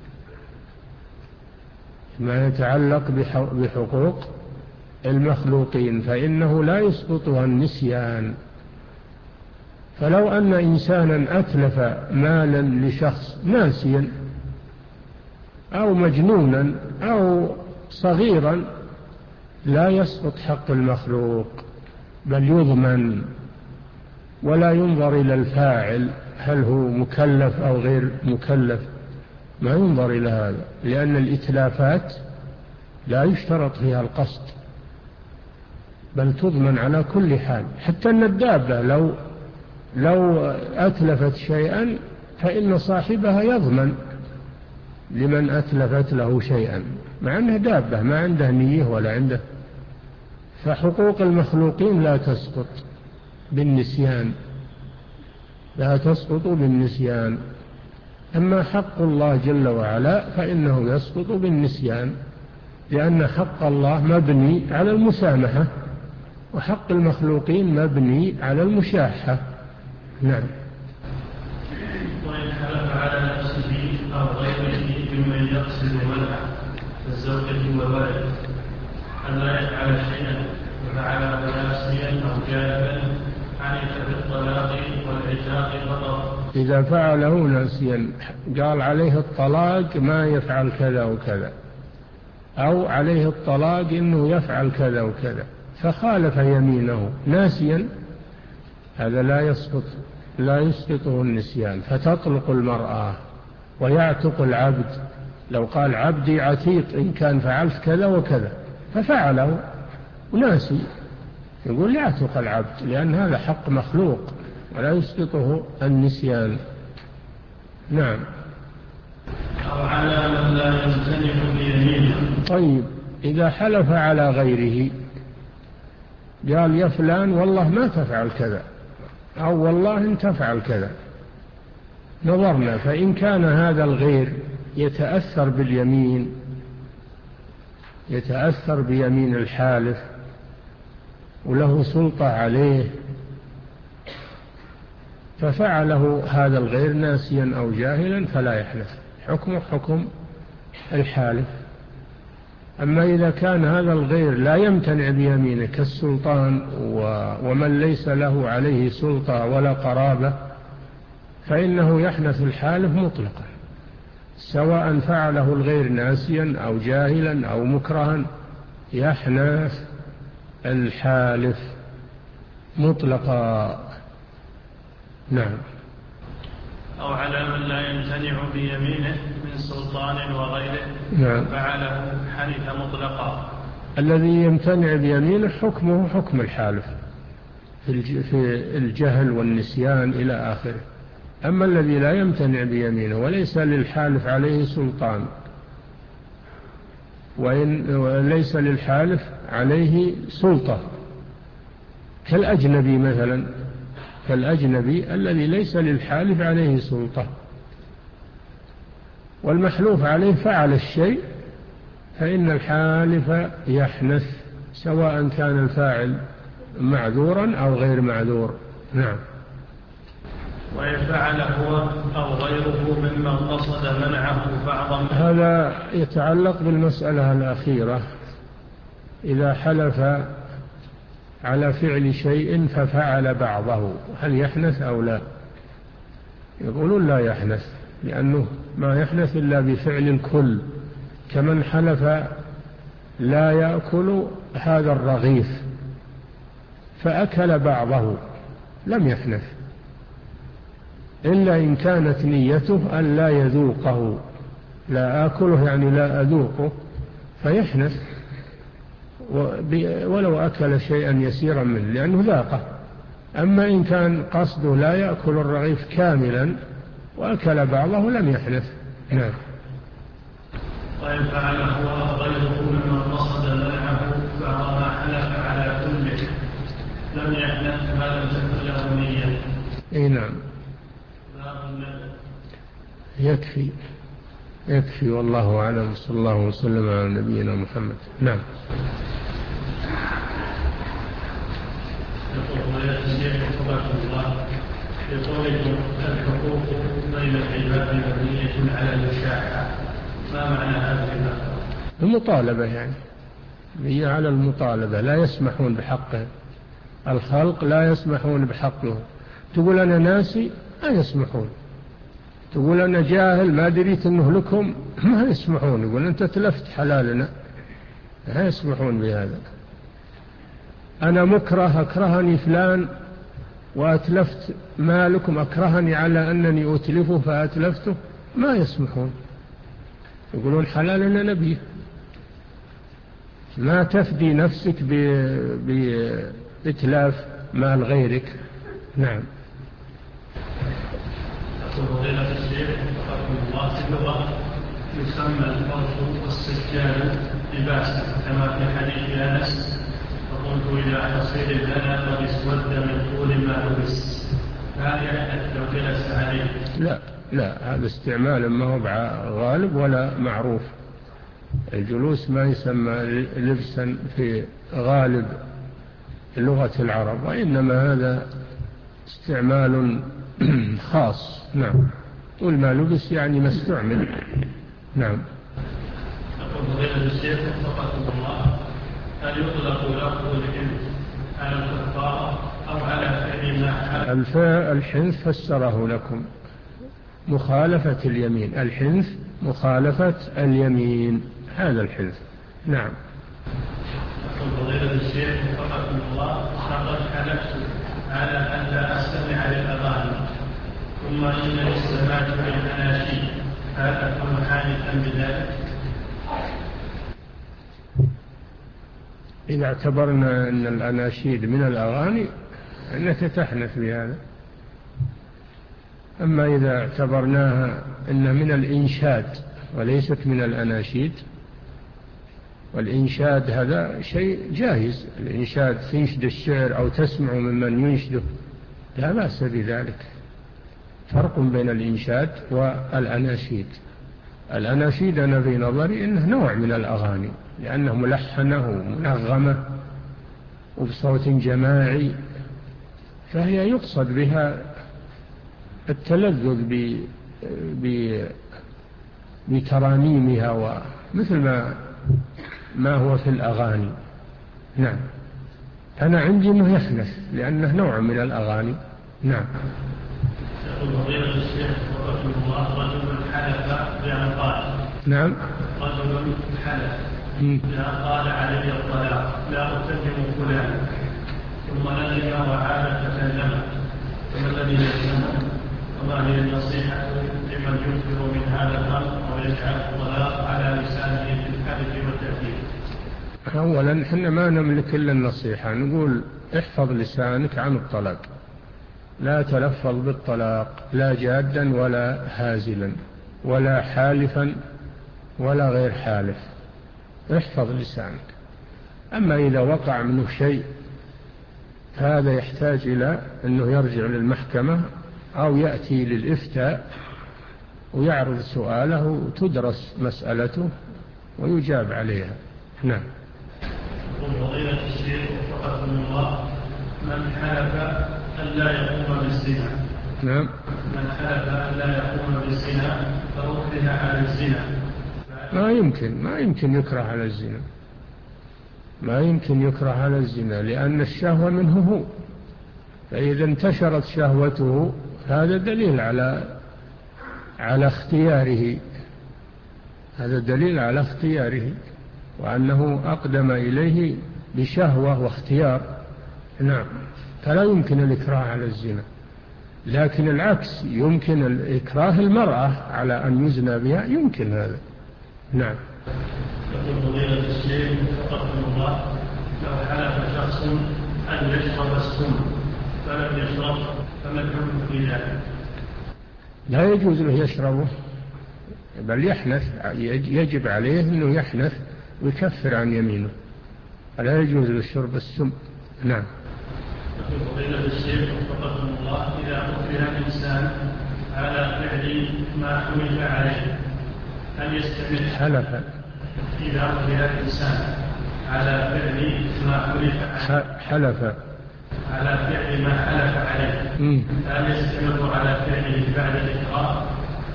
ما يتعلق بحقوق المخلوقين فإنه لا يسقطها النسيان. فلو أن إنسانا أتلف مالا لشخص ناسيا أو مجنونا أو صغيرا لا يسقط حق المخلوق، بل يضمن ولا ينظر إلى الفاعل هل هو مكلف أو غير مكلف، ما ينظر إلى هذا، لأن الإتلافات لا يشترط فيها القصد بل تضمن على كل حال. حتى أن الدابة لو لو أتلفت شيئا فإن صاحبها يضمن لمن أتلفت له شيئا، مع أنها دابة ما عنده نية ولا عنده. فحقوق المخلوقين لا تسقط بالنسيان، لا تسقط بالنسيان. أما حق الله جل وعلا فإنه يسقط بالنسيان، لأن حق الله مبني على المسامحة، وحق المخلوقين مبني على المشاحة. نعم. وإن حلف على نفسه أو غيره ممن يقصد منعه كالزوجة وولد ألا يفعل شيئا وفعله ناسيا أو جاهلا حلف بالطلاق والعتاق فقط. إذا فعله ناسيا قال عليه الطلاق ما يفعل كذا وكذا، أو عليه الطلاق إنه يفعل كذا وكذا، فخالف يمينه ناسيا، هذا لا يسقط لا يسقطه النسيان، فتطلق المرأة ويعتق العبد. لو قال عبدي عتيق إن كان فعلت كذا وكذا ففعله وناسي، يقول يعتق العبد، لأن هذا حق مخلوق ولا يسقطه النسيان. نعم. أو على من لا يمتنع بيمينه. طيب إذا حلف على غيره قال يا فلان والله ما تفعل كذا، أو والله إن تفعل كذا، نظرنا فإن كان هذا الغير يتأثر باليمين، يتأثر بيمين الحالف وله سلطة عليه، ففعله هذا الغير ناسيا أو جاهلا فلا يحلف، حكمه حكم الحالف. أما إذا كان هذا الغير لا يمتنع بيمينه كالسلطان ومن ليس له عليه سلطة ولا قرابة، فإنه يحنث الحالف مطلقا، سواء فعله الغير ناسيا أو جاهلا أو مكرها، يحنث الحالف مطلقا. نعم. أو على من لا يمتنع بيمينه من سلطان وغيره. نعم. فعله حنث مطلقا. الذي يمتنع بيمينه حكمه حكم الحالف في الجهل والنسيان إلى آخره. أما الذي لا يمتنع بيمينه وليس للحالف عليه سلطان، وإن وليس للحالف عليه سلطة، كالأجنبي مثلا، كالأجنبي الذي ليس للحالف عليه سلطة والمحلوف عليه فعل الشيء، فإن الحالف يحنث سواء كان الفاعل معذورا أو غير معذور. نعم. وإن فعل هو أو غيره ممن قصد منعه بعضا. هذا يتعلق بالمسألة الأخيرة، إذا حلف على فعل شيء ففعل بعضه هل يحنث أو لا؟ يقولون لا يحنث، لأنه ما يحنث إلا بفعل الكل، كمن حلف لا يأكل هذا الرغيف فأكل بعضه لم يحنث، إلا إن كانت نيته أن لا يذوقه، لا آكله يعني لا أذوقه فيحنث ولو أكل شيئا يسيرا منه لأنه ذاقه. أما إن كان قصده لا يأكل الرغيف كاملا وأكل بعضه لم يحنث. نعم. وإن فعل هو غيره ممن قصد منعه بعض ما حلف على كله لم يحنث ما لم تكن له نية. أي نعم. يكفي يكفي والله أعلم، صلى الله وسلم على نبينا محمد. نعم. يقولكم الحقوق بين العباد مبنية على المشاحة، ما معنى هذه المطالبة؟ يعني هي على المطالبة، لا يسمحون بحقه، الخلق لا يسمحون بحقه. تقول أنا ناسي ما يسمحون، تقول أنا جاهل ما دريت أنه لكم ما يسمحون، يقول أنت تلفت حلالنا، لا يسمحون بهذا. أنا مكره أكرهني فلان وأتلفت مالكم أكرهني على أنني أتلفه فأتلفته، ما يسمحون، يقولون حلالنا نبيه. ما تفدي نفسك بإتلاف مال غيرك. نعم. فضيلة الشيخ وفقكم الله، في اللغة يسمى الفرش والسجاد لباسا كما في حديث أنس فقلت إلى حصير لنا قد اسود من طول ما لبس، هل يحدث لو جلس عليه؟ لا لا، هذا استعمال ما هو غالب ولا معروف. الجلوس ما يسمى لبسا في غالب لغة العرب، وإنما هذا استعمال خاص. نعم. والما لبس يعني ما استعمل. نعم. أقول فضيلة الشيخ وفقكم الله، هل يطلق لفظ الحنث على الكفارة أو على فعل ما حدث؟ الحنث فسره لكم مخالفة اليمين. الحنث مخالفة اليمين، هذا الحنث. نعم. أقول فضيلة الشيخ وفقكم الله، لقد حلفت على أن لا أستمع للأغاني ثم إنني استمعت للأناشيد، هل أكون حادثا بذلك؟ إذا اعتبرنا أن الأناشيد من الأغاني أنك تحنث بهذا. أما إذا اعتبرناها أنها من الإنشاد وليست من الأناشيد، والإنشاد هذا شيء جائز، الإنشاد تنشد الشعر أو تسمع ممن ينشده، لا بأس بذلك. فرق بين الإنشاد والأناشيد. الأناشيد أنا في نظري إنه نوع من الأغاني، لأنه ملحنة ومنغمة وبصوت جماعي، فهي يقصد بها التلذذ بترانيمها ومثل ما ما هو في الأغاني. نعم. أنا عندي أنه يحنث لأنه نوع من الأغاني. نعم. يقول فضيلة الشيخ وفقكم الله، رجل حلف بأن قال. نعم. رجل حلف بأن قال علي الطلاق لا أتهم فلان، ثم ندم وعاد فكلمه، فما الذي يلزمه؟ وما هي النصيحة لمن يكثر من هذا الأمر ويجعل الطلاق على لسانه في الحلف والتأكيد؟ أولا إحنا ما نملك إلا النصيحة، نقول احفظ لسانك عن الطلاق، لا تلفظ بالطلاق، لا جادا ولا هازلا ولا حالفا ولا غير حالف، احفظ لسانك. أما إذا وقع منه شيء هذا يحتاج إلى أنه يرجع للمحكمة أو يأتي للإفتاء ويعرض سؤاله وتدرس مسألته ويجاب عليها. نعم. يقول فضيلة الشيخ وفقكم الله، من حلف أن لا يقوم بالزنا. نعم. من حلف أن لا يقوم بالزنا فأكره على الزنا. ما يمكن ما يمكن يكره على الزنا، ما يمكن يكره على الزنا، لأن الشهوة منه هو، فإذا انتشرت شهوته هذا دليل على على اختياره، هذا دليل على اختياره وأنه أقدم إليه بشهوة واختيار. نعم. فلا يمكن الإكراه على الزنا، لكن العكس يمكن الإكراه المرأة على أن يزنى بها، يمكن هذا. نعم. يقول فضيلة الشيخ وفقكم الله، لو حلف شخص أن يشرب السم فلم يشرب فما الحكم في ذلك؟ لا يجوز له يشربه، بل يحنث، يجب عليه أنه يحنث ويكفر عن يمينه، لا يجوز له شرب السم. نعم. يقول فضيلة الشيخ وفقكم الله، إذا أكره الإنسان على فعل ما حلف عليه هل يستمر؟ حلف. إذا أكره الإنسان على فعل ما حلف عليه حلف على فعل ما حلف عليه هل يستمر على فعله بعد الإكراه؟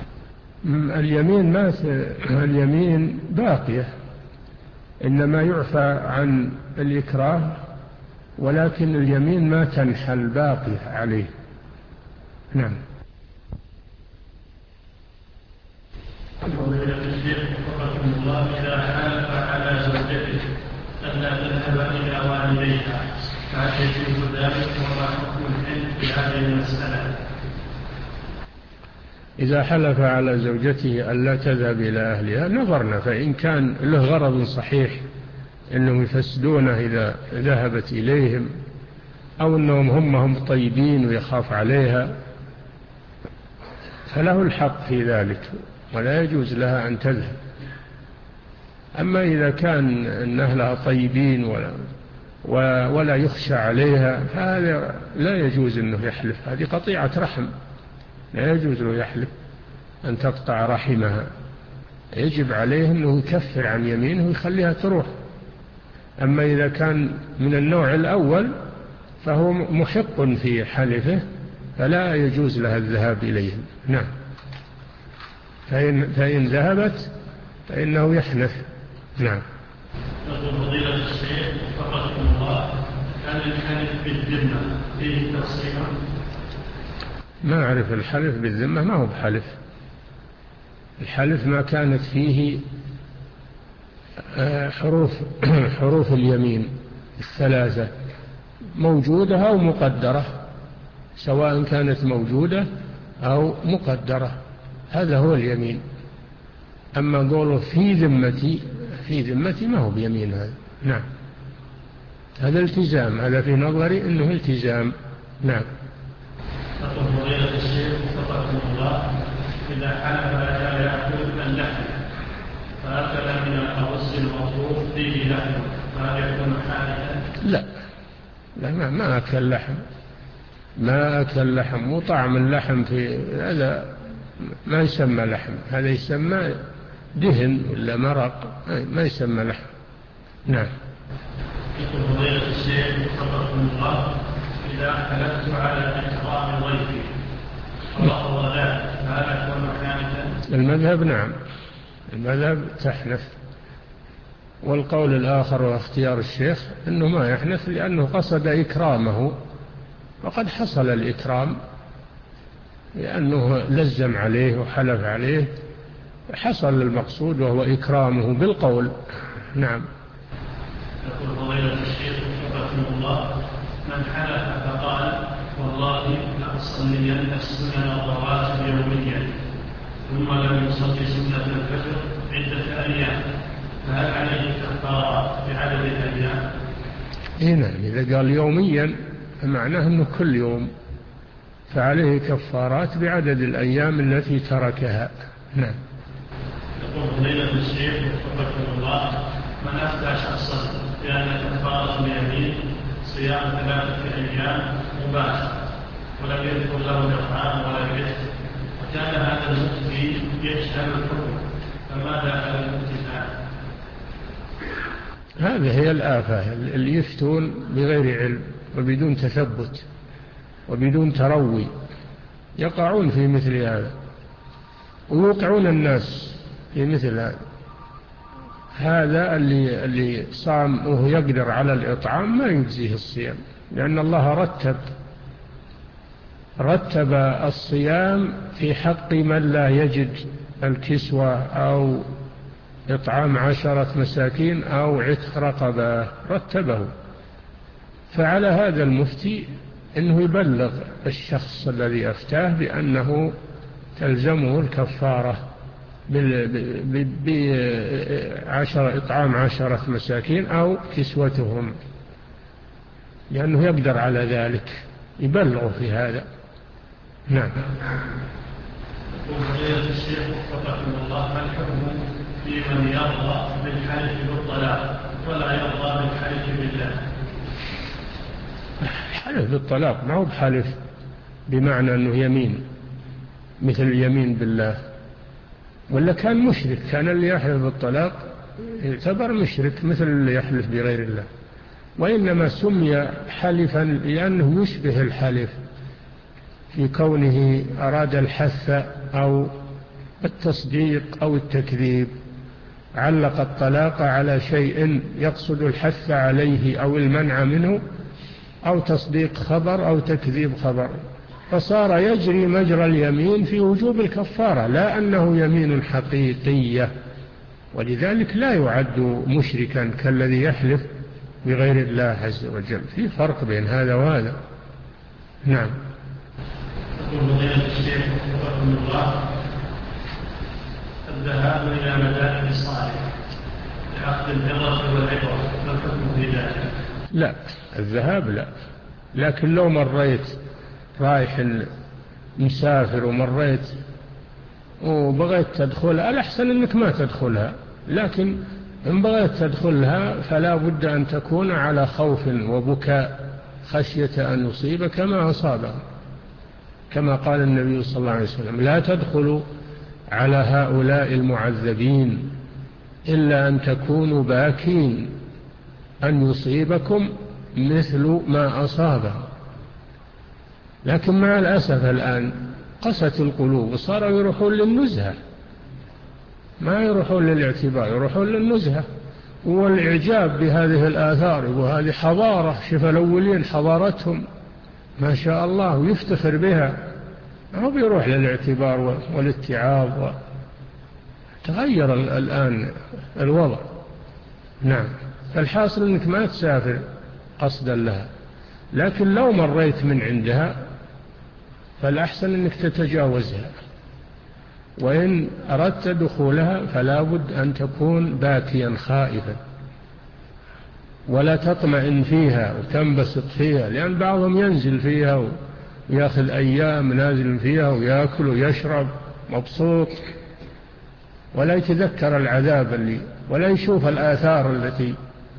اليمين ما اليمين باقية، إنما يعفى عن الإكراه، ولكن اليمين ما تنحل، باقية عليه. نعم. فضيلة الشيخ وفقكم الله، إذا حلف على زوجته أن لا تذهب إلى والديها فهل يجوز ذلك وما حكم الحلف في هذه المسألة؟ إذا حلف على زوجته ألا تذهب إلى أهلها نظرنا، فإن كان له غرض صحيح أنهم يفسدونه إذا ذهبت إليهم، أو أنهم هم هم طيبين ويخاف عليها، فله الحق في ذلك ولا يجوز لها أن تذهب. أما إذا كان أن أهلها طيبين ولا, ولا يخشى عليها فهذا لا يجوز أنه يحلف، هذه قطيعة رحم، لا يجوز له يحلف أن تقطع رحمها، يجب عليه أنه يكفر عن يمينه ويخليها تروح. أما إذا كان من النوع الأول فهو محق في حلفه فلا يجوز لها الذهاب إليهم. نعم. فإن, فإن ذهبت فإنه يحنث. نعم. يقول فضيلة الشيخ وفقكم الله، كان الحلف بالذمة فيه تفصيل؟ ما أعرف الحلف بالذمة، ما هو بحلف. الحلف ما كانت فيه حروف حروف اليمين الثلاثة موجودة أو مقدرة، سواء كانت موجودة أو مقدرة، هذا هو اليمين. أما قوله في ذمتي، في ذمتي ما هو بيمين هذا. نعم. هذا التزام، هذا في نظري أنه التزام. نعم. تقول فضيلة الشيخ وفقكم الله، إذا حلف لا يأكل اللحم فأكل من الأرز المطروف فيه لحم فهل يكون حالفا؟ لا لا ما, ما أكل لحم، ما أكل لحم، وطعم اللحم في هذا ما يسمى لحم، هذا يسمى دهن ولا مرق، ما يسمى لحم. نعم. يقول فضيلة الشيخ وفقكم الله، إذا حلفت على إكرام ضيفي ورفض ذلك فهل يكون حالفا؟ المذهب نعم، المذهب تحنث. والقول الآخر واختيار الشيخ أنه ما يحنث لأنه قصد إكرامه، وقد حصل الإكرام لأنه لزم عليه وحلف عليه، حصل المقصود وهو إكرامه بالقول. نعم. يقول فضيلة الشيخ وفقكم الله، من حلف فقال والله لأصلين السنن الرواتب يوميا ثم لم يصلي سنة الفجر عدة أيام فهل عليه كفارة بعدد الأيام؟ إيه نعم، إذا قال يوميا فمعناه أنه كل يوم، فعليه كفارات بعدد الأيام التي تركها. نعم. يقول فضيلة الشيخ وفقكم الله، من أفتى شخصا بأن كفارة اليمين صيام ثلاثة أيام مباشر ولم يذكر له الإطعام ولا الإثم، وكان هذا المفتي يجهل الحكم، فماذا على المفتي الآن؟ هذه هي الآفة، اللي يفتون بغير علم وبدون تثبت وبدون تروي، يقعون في مثل هذا ويوقعون الناس في مثل هذا. هذا اللي اللي صام وهو يقدر على الإطعام ما يجزيه الصيام، لأن الله رتب رتب الصيام في حق من لا يجد الكسوة أو إطعام عشرة مساكين أو عتق رقبة، رتبه. فعلى هذا المفتي أنه يبلغ الشخص الذي أفتاه بأنه تلزمه الكفارة بعشر إطعام عشرة مساكين أو كسوتهم، لأنه يقدر على ذلك، يبلغ في هذا. نعم. وفضيلة الشيخ وفقكم الله، ما الحكم في من يرضى بالحلف بالطلاق ولا يرضى بالحلف بالله؟ الحلف بالطلاق ما هو بحلف بمعنى أنه يمين مثل اليمين بالله، ولا كان مشرك، كان اللي يحلف بالطلاق يعتبر مشرك مثل اللي يحلف بغير الله، وإنما سمي حلفا لأنه يشبه الحلف في كونه أراد الحث أو التصديق أو التكذيب، علق الطلاق على شيء يقصد الحث عليه أو المنع منه أو تصديق خبر أو تكذيب خبر، فصار يجري مجرى اليمين في وجوب الكفارة، لا أنه يمين حقيقية، ولذلك لا يعد مشركا كالذي يحلف بغير الله عز وجل. في فرق بين هذا وهذا. نعم. يقول فضيلة الشيخ وفقكم الله، الذهاب إلى مدائن الصالح لأخذ العظة والعبرة، ما الحكم في ذلك؟ لا، الذهاب لا، لكن لو مريت رايح مسافر ومريت وبغيت تدخلها، الأحسن أنك ما تدخلها، لكن إن بغيت تدخلها فلا بد أن تكون على خوف وبكاء خشية أن يصيبك ما أصابه، كما قال النبي صلى الله عليه وسلم: لا تدخلوا على هؤلاء المعذبين إلا أن تكونوا باكين أن يصيبكم مثل ما أصابه. لكن مع الأسف الآن قست القلوب وصاروا يروحون للنزهة، ما يروحون للاعتبار، يروحون للنزهة والإعجاب بهذه الآثار، وهذه حضارة، شوف الأولين حضارتهم ما شاء الله ويفتخر بها، هو بيروح للاعتبار والاتعاظ. تغير الآن الوضع. نعم. فالحاصل أنك ما تسافر قصدا لها، لكن لو مريت من عندها فالأحسن أنك تتجاوزها، وإن أردت دخولها فلا بد أن تكون باكيا خائفا، ولا تطمئن فيها وتنبسط فيها، لأن بعضهم ينزل فيها ويأخذ أيام نازل فيها ويأكل ويشرب مبسوط، ولا يتذكر العذاب اللي ولا يشوف الآثار التي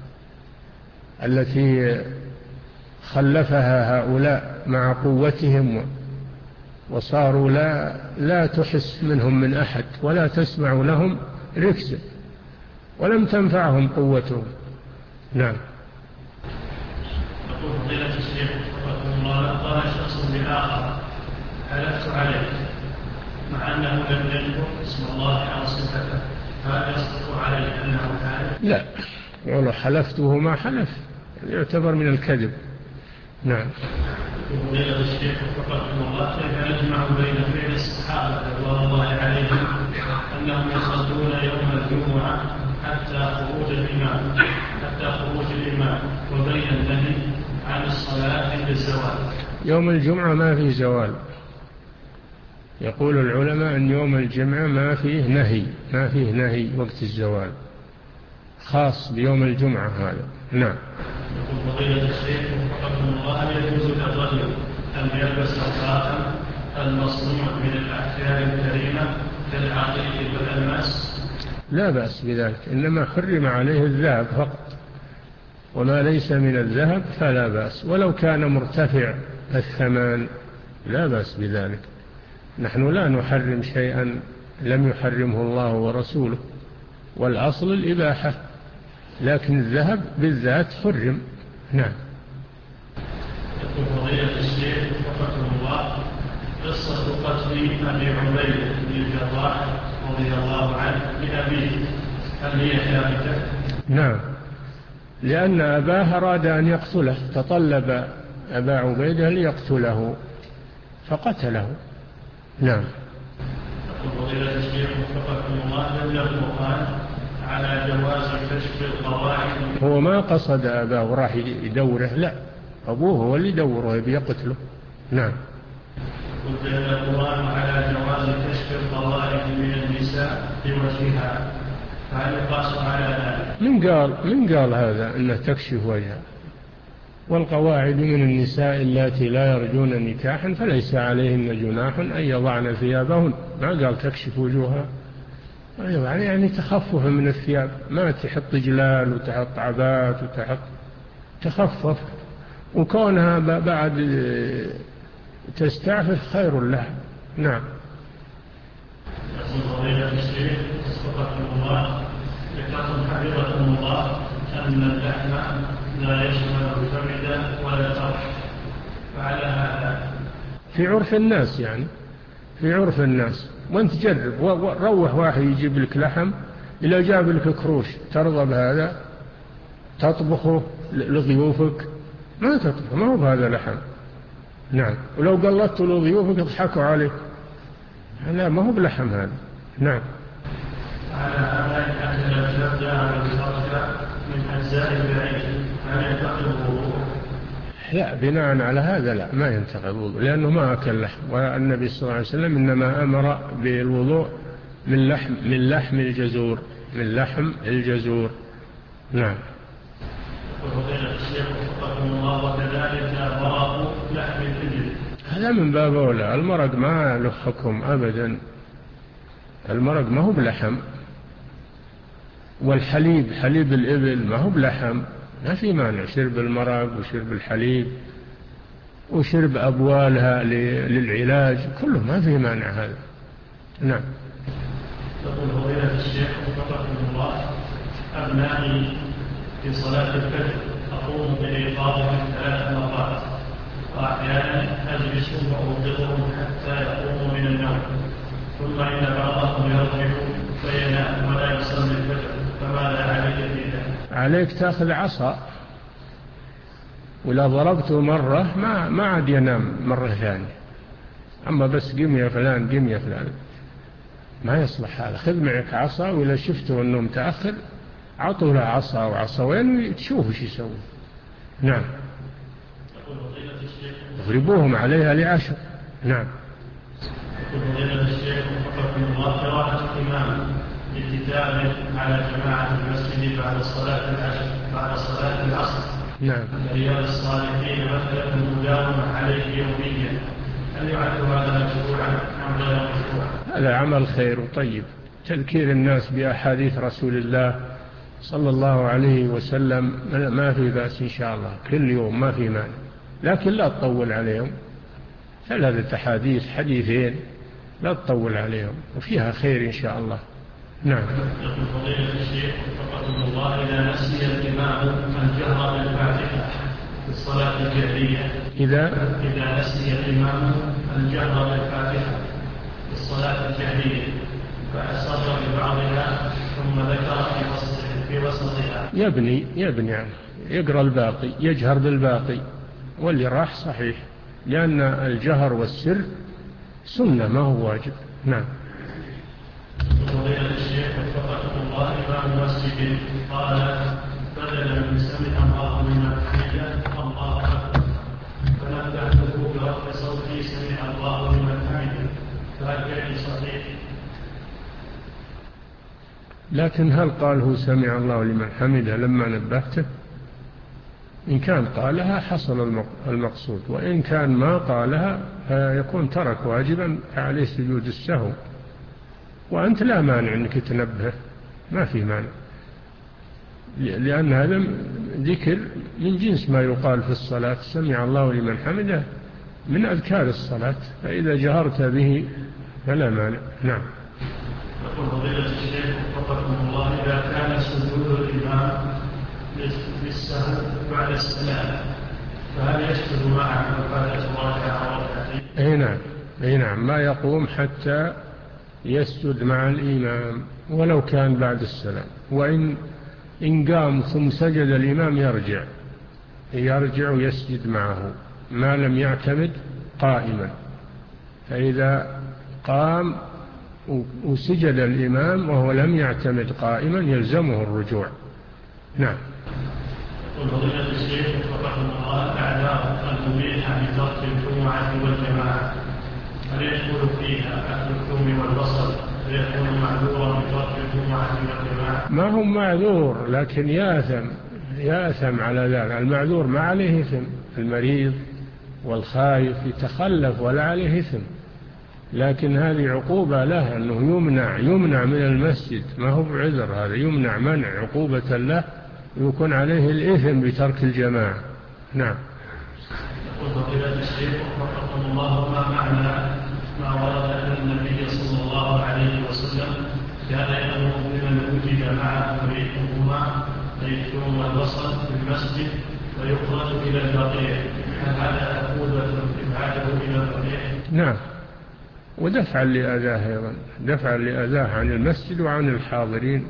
التي خلفها هؤلاء مع قوتهم، وصاروا لا لا تحس منهم من أحد ولا تسمع لهم ركزة، ولم تنفعهم قوتهم. نعم. يقول فضيلة الشيخ وفقكم الله، قال شخص لآخر: حلفت عليك، مع أنه لم يذكر اسم الله أو صفته، هل يصدق عليه أنه حالف؟ لا، ولو حلفته ما حلف، يعتبر من الكذب. نعم. فضيلة الشيخ وفقكم الله، كيف نجمع بين فعل الصحابة رضوان الله عليهم أنهم يصلون يوم الجمعة حتى خروج الإمام حتى خروج الإمام وبين النهي عن الصلاة عند الزوال؟ يوم الجمعة ما فيه زوال، يقول العلماء أن يوم الجمعة ما فيه نهي ما فيه نهي وقت الزوال، خاص بيوم الجمعة هذا. نعم. يقول فضيلة الشيخ وفقكم الله، هل يجوز للرجل أن يلبس الخاتم المصنوع من الأحجار الكريمة كالعقيق والألماس؟ لا بأس بذلك، إنما حرم عليه الذهب فقط، وما ليس من الذهب فلا بأس، ولو كان مرتفع الثمن لا بأس بذلك. نحن لا نحرم شيئا لم يحرمه الله ورسوله، والأصل الإباحة، لكن الذهب بالذات حرم. نعم. يقول فضيلة الشيخ وفقكم الله، قصة قتل أبي عبيدة بن الجراح رضي الله عنه لأبيه، هل هي ثابتة؟ نعم، لأن أباه أراد أن يقتله، تطلب أبا عبيدة ليقتله فقتله. نعم. يقول فضيلة الشيخ وفقكم الله، دل القرآن على جواز كشف القواعد. هو ما قصد أباه وراح يدوره، لا، أبوه هو اللي يدوره بيقتله. نعم. دل القرآن على جواز كشف القواعد من النساء بوجهها، فهل يقاس على ذلك؟ من قال من قال هذا أنه تكشف وجهها؟ والقواعد من النساء اللاتي لا يرجون نكاحا فليس عليهن جناح أن يضعن ثيابهن، ما قال تكشف وجوهها، يعني تخفف من الثياب، ما تحط جلال وتحط عبات وتحط، تخفف، وكونها بعد تستعفف خير لها. نعم. يقول فضيلة الشيخ وفقكم الله، ذكرتم حفظكم الله أن اللحم لا يشمل الكبد ولا الفرح، فعلى هذا في عرف الناس، يعني في عرف الناس، وانت جرب، روح واحد يجيب لك لحم، إلا جاب لك كروش، ترضى بهذا؟ تطبخه لضيوفك؟ ما تطبخ، ما هو بهذا لحم. نعم. ولو قلت لضيوفك يضحكوا عليك، لا، ما هو بلحم هذا. نعم. على هذا أكل الجردة والفرج من أجزاء البعير، هل ينتقض الوضوء؟ لا، بناء على هذا لا، ما ينتقض الوضوء، لأنه ما أكل لحم، والنبي صلى الله عليه وسلم إنما أمر بالوضوء من لحم من لحم الجزور من لحم الجزور. نعم. وكذلك مرق لحم الإبل. هذا من باب أولى، المرق ما له حكم أبدا، المرق ما هو بلحم، والحليب حليب الإبل ما هو بلحم، ما في مانع شرب المرق وشرب الحليب وشرب أبوالها للعلاج، كله ما في مانع هذا. نعم. يقول فضيلة الشيخ وفقكم الله، أبنائي في صلاة الفجر أقوم بإيقاظهم ثلاث مرات، وأحيانا أجلس وأوقظهم حتى يقوموا من النوم، ثم إن بعضهم يرجع فينام ولا يصلي الفجر، فماذا عليك في ذلك؟ عليك تأخذ عصا، ولا ضربته مرة ما ما عاد ينام مرة ثانية. أما بس قم يا فلان قم يا فلان ما يصلح هذا. خذ معك عصا، وإذا شفته أنه متأخر عطوا له عصا وعصوين وتشوف ايش يسوي. نعم. اضربوهم عليها لعشر. نعم. فضيلة الشيخ وفقكم الله، قراءة الإمام لكتاب على جماعة المسجد بعد صلاة العصر بعد صلاة العصر نعم. رياض الصالحين مثلا مداومة عليه يوميا، هل يعد هذا مشروعا أم غير مشروع؟ هذا عمل خير وطيب، تذكير الناس بأحاديث رسول الله صلى الله عليه وسلم ما في بأس إن شاء الله، كل يوم ما في مانع، لكن لا تطول عليهم، ثلاثة حديث حديثين لا تطول عليهم وفيها خير إن شاء الله. نعم. يقول فضيلة الشيخ وفقكم الله، إذا نسي الإمام الجهر بالفاتحة في الصلاة الجهرية إذا إذا نسي الإمام الجهر بالفاتحة في الصلاة الجهرية فأسر ببعضها ثم ذكر في وسط في وسطها، يبني يبني يعني يقرأ الباقي، يجهر بالباقي، واللي راح صحيح، لأن الجهر والسر سنة ما هو واجب. نعم. فضيلة الشيخ وفقكم الله، إمام مسجد قال بدلا من سمع الله لمن حمده الله أكبر، فنبهته برفع صوتي سمع الله لمن حمده، فهل كان صحيح؟ لكن هل قال هو سمع الله لمن حمده لما نبهته؟ إن كان قالها حصل المقصود، وإن كان ما قالها يكون ترك واجبا عليه سجود السهو، وأنت لا مانع أنك تنبه، ما في مانع، لأن هذا ذكر من جنس ما يقال في الصلاة، سمع الله لمن حمده من أذكار الصلاة، فإذا جهرت به فلا مانع. نعم. يقول فضيلة الشيخ وفقكم الله، إذا كان سجود الإمام للسهو بعد السلام فهل يسجد معه وفاتت ركعة أو ركعتين؟ أي نعم، أي نعم، ما يقوم حتى يسجد مع الإمام ولو كان بعد السلام، وإن إن قام ثم سجد الإمام يرجع يرجع ويسجد معه ما لم يعتمد قائما، فإذا قام وسجد الإمام وهو لم يعتمد قائما يلزمه الرجوع. نعم. فضيلة الشيخ وفقكم الله، الأعذار المبيحة لترك الجمعة والجماعة هل يدخل فيها أكل الثوم والبصل فيكون معذورا بترك الجمعة والجماعة؟ ما هو معذور، لكن ياثم ياثم على ذلك. المعذور ما عليه إثم، المريض والخايف يتخلف ولا عليه إثم، لكن هذه عقوبة له أنه يمنع يمنع من المسجد، ما هو بعذر، هذا يمنع منع عقوبة له ويكون عليه الإثم بترك الجماعة. نعم. يقول فضيلة الشيخ وفقكم الله، ما معنى ما ورد أن النبي صلى الله عليه وسلم كان يأمر بمن وجد معه ريحهما الثوم والبصل في المسجد ويخرج إلى البقيع، هل هذا عقوبة إبعاده إلى البقيع؟ نعم، ودفعا لأذاه أيضا، دفعا لأذاه عن المسجد وعن الحاضرين،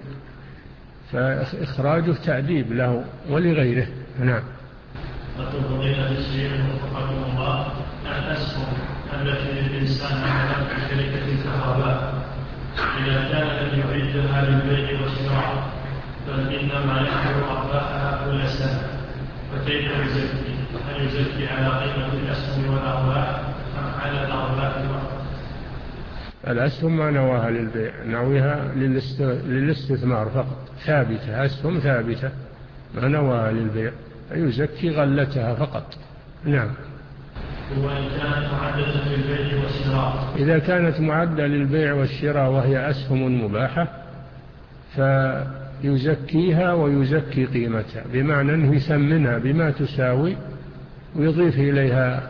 فإخراجه تأديب له ولغيره. نعم. يقول فضيلة الشيخ وفقكم الله، الأسهم التي للإنسان عملا في شركة الكهرباء إذا كان لم يعدها للبيع والشراء بل إنما يأكل أرباحها كل سنة، فكيف يزكي؟ هل يزكي على قيمة الأسهم والأرباح أم على الأرباح فقط؟ الأسهم ما نواها للبيع، نويها للاستثمار فقط، ثابتة، أسهم ثابتة ما نواها للبيع، يزكي غلتها فقط. نعم. وإن كانت معدة للبيع والشراء؟ إذا كانت معدة للبيع والشراء وهي أسهم مباحة فيزكيها ويزكي قيمتها، بمعنى أنه يثمنها بما تساوي ويضيف إليها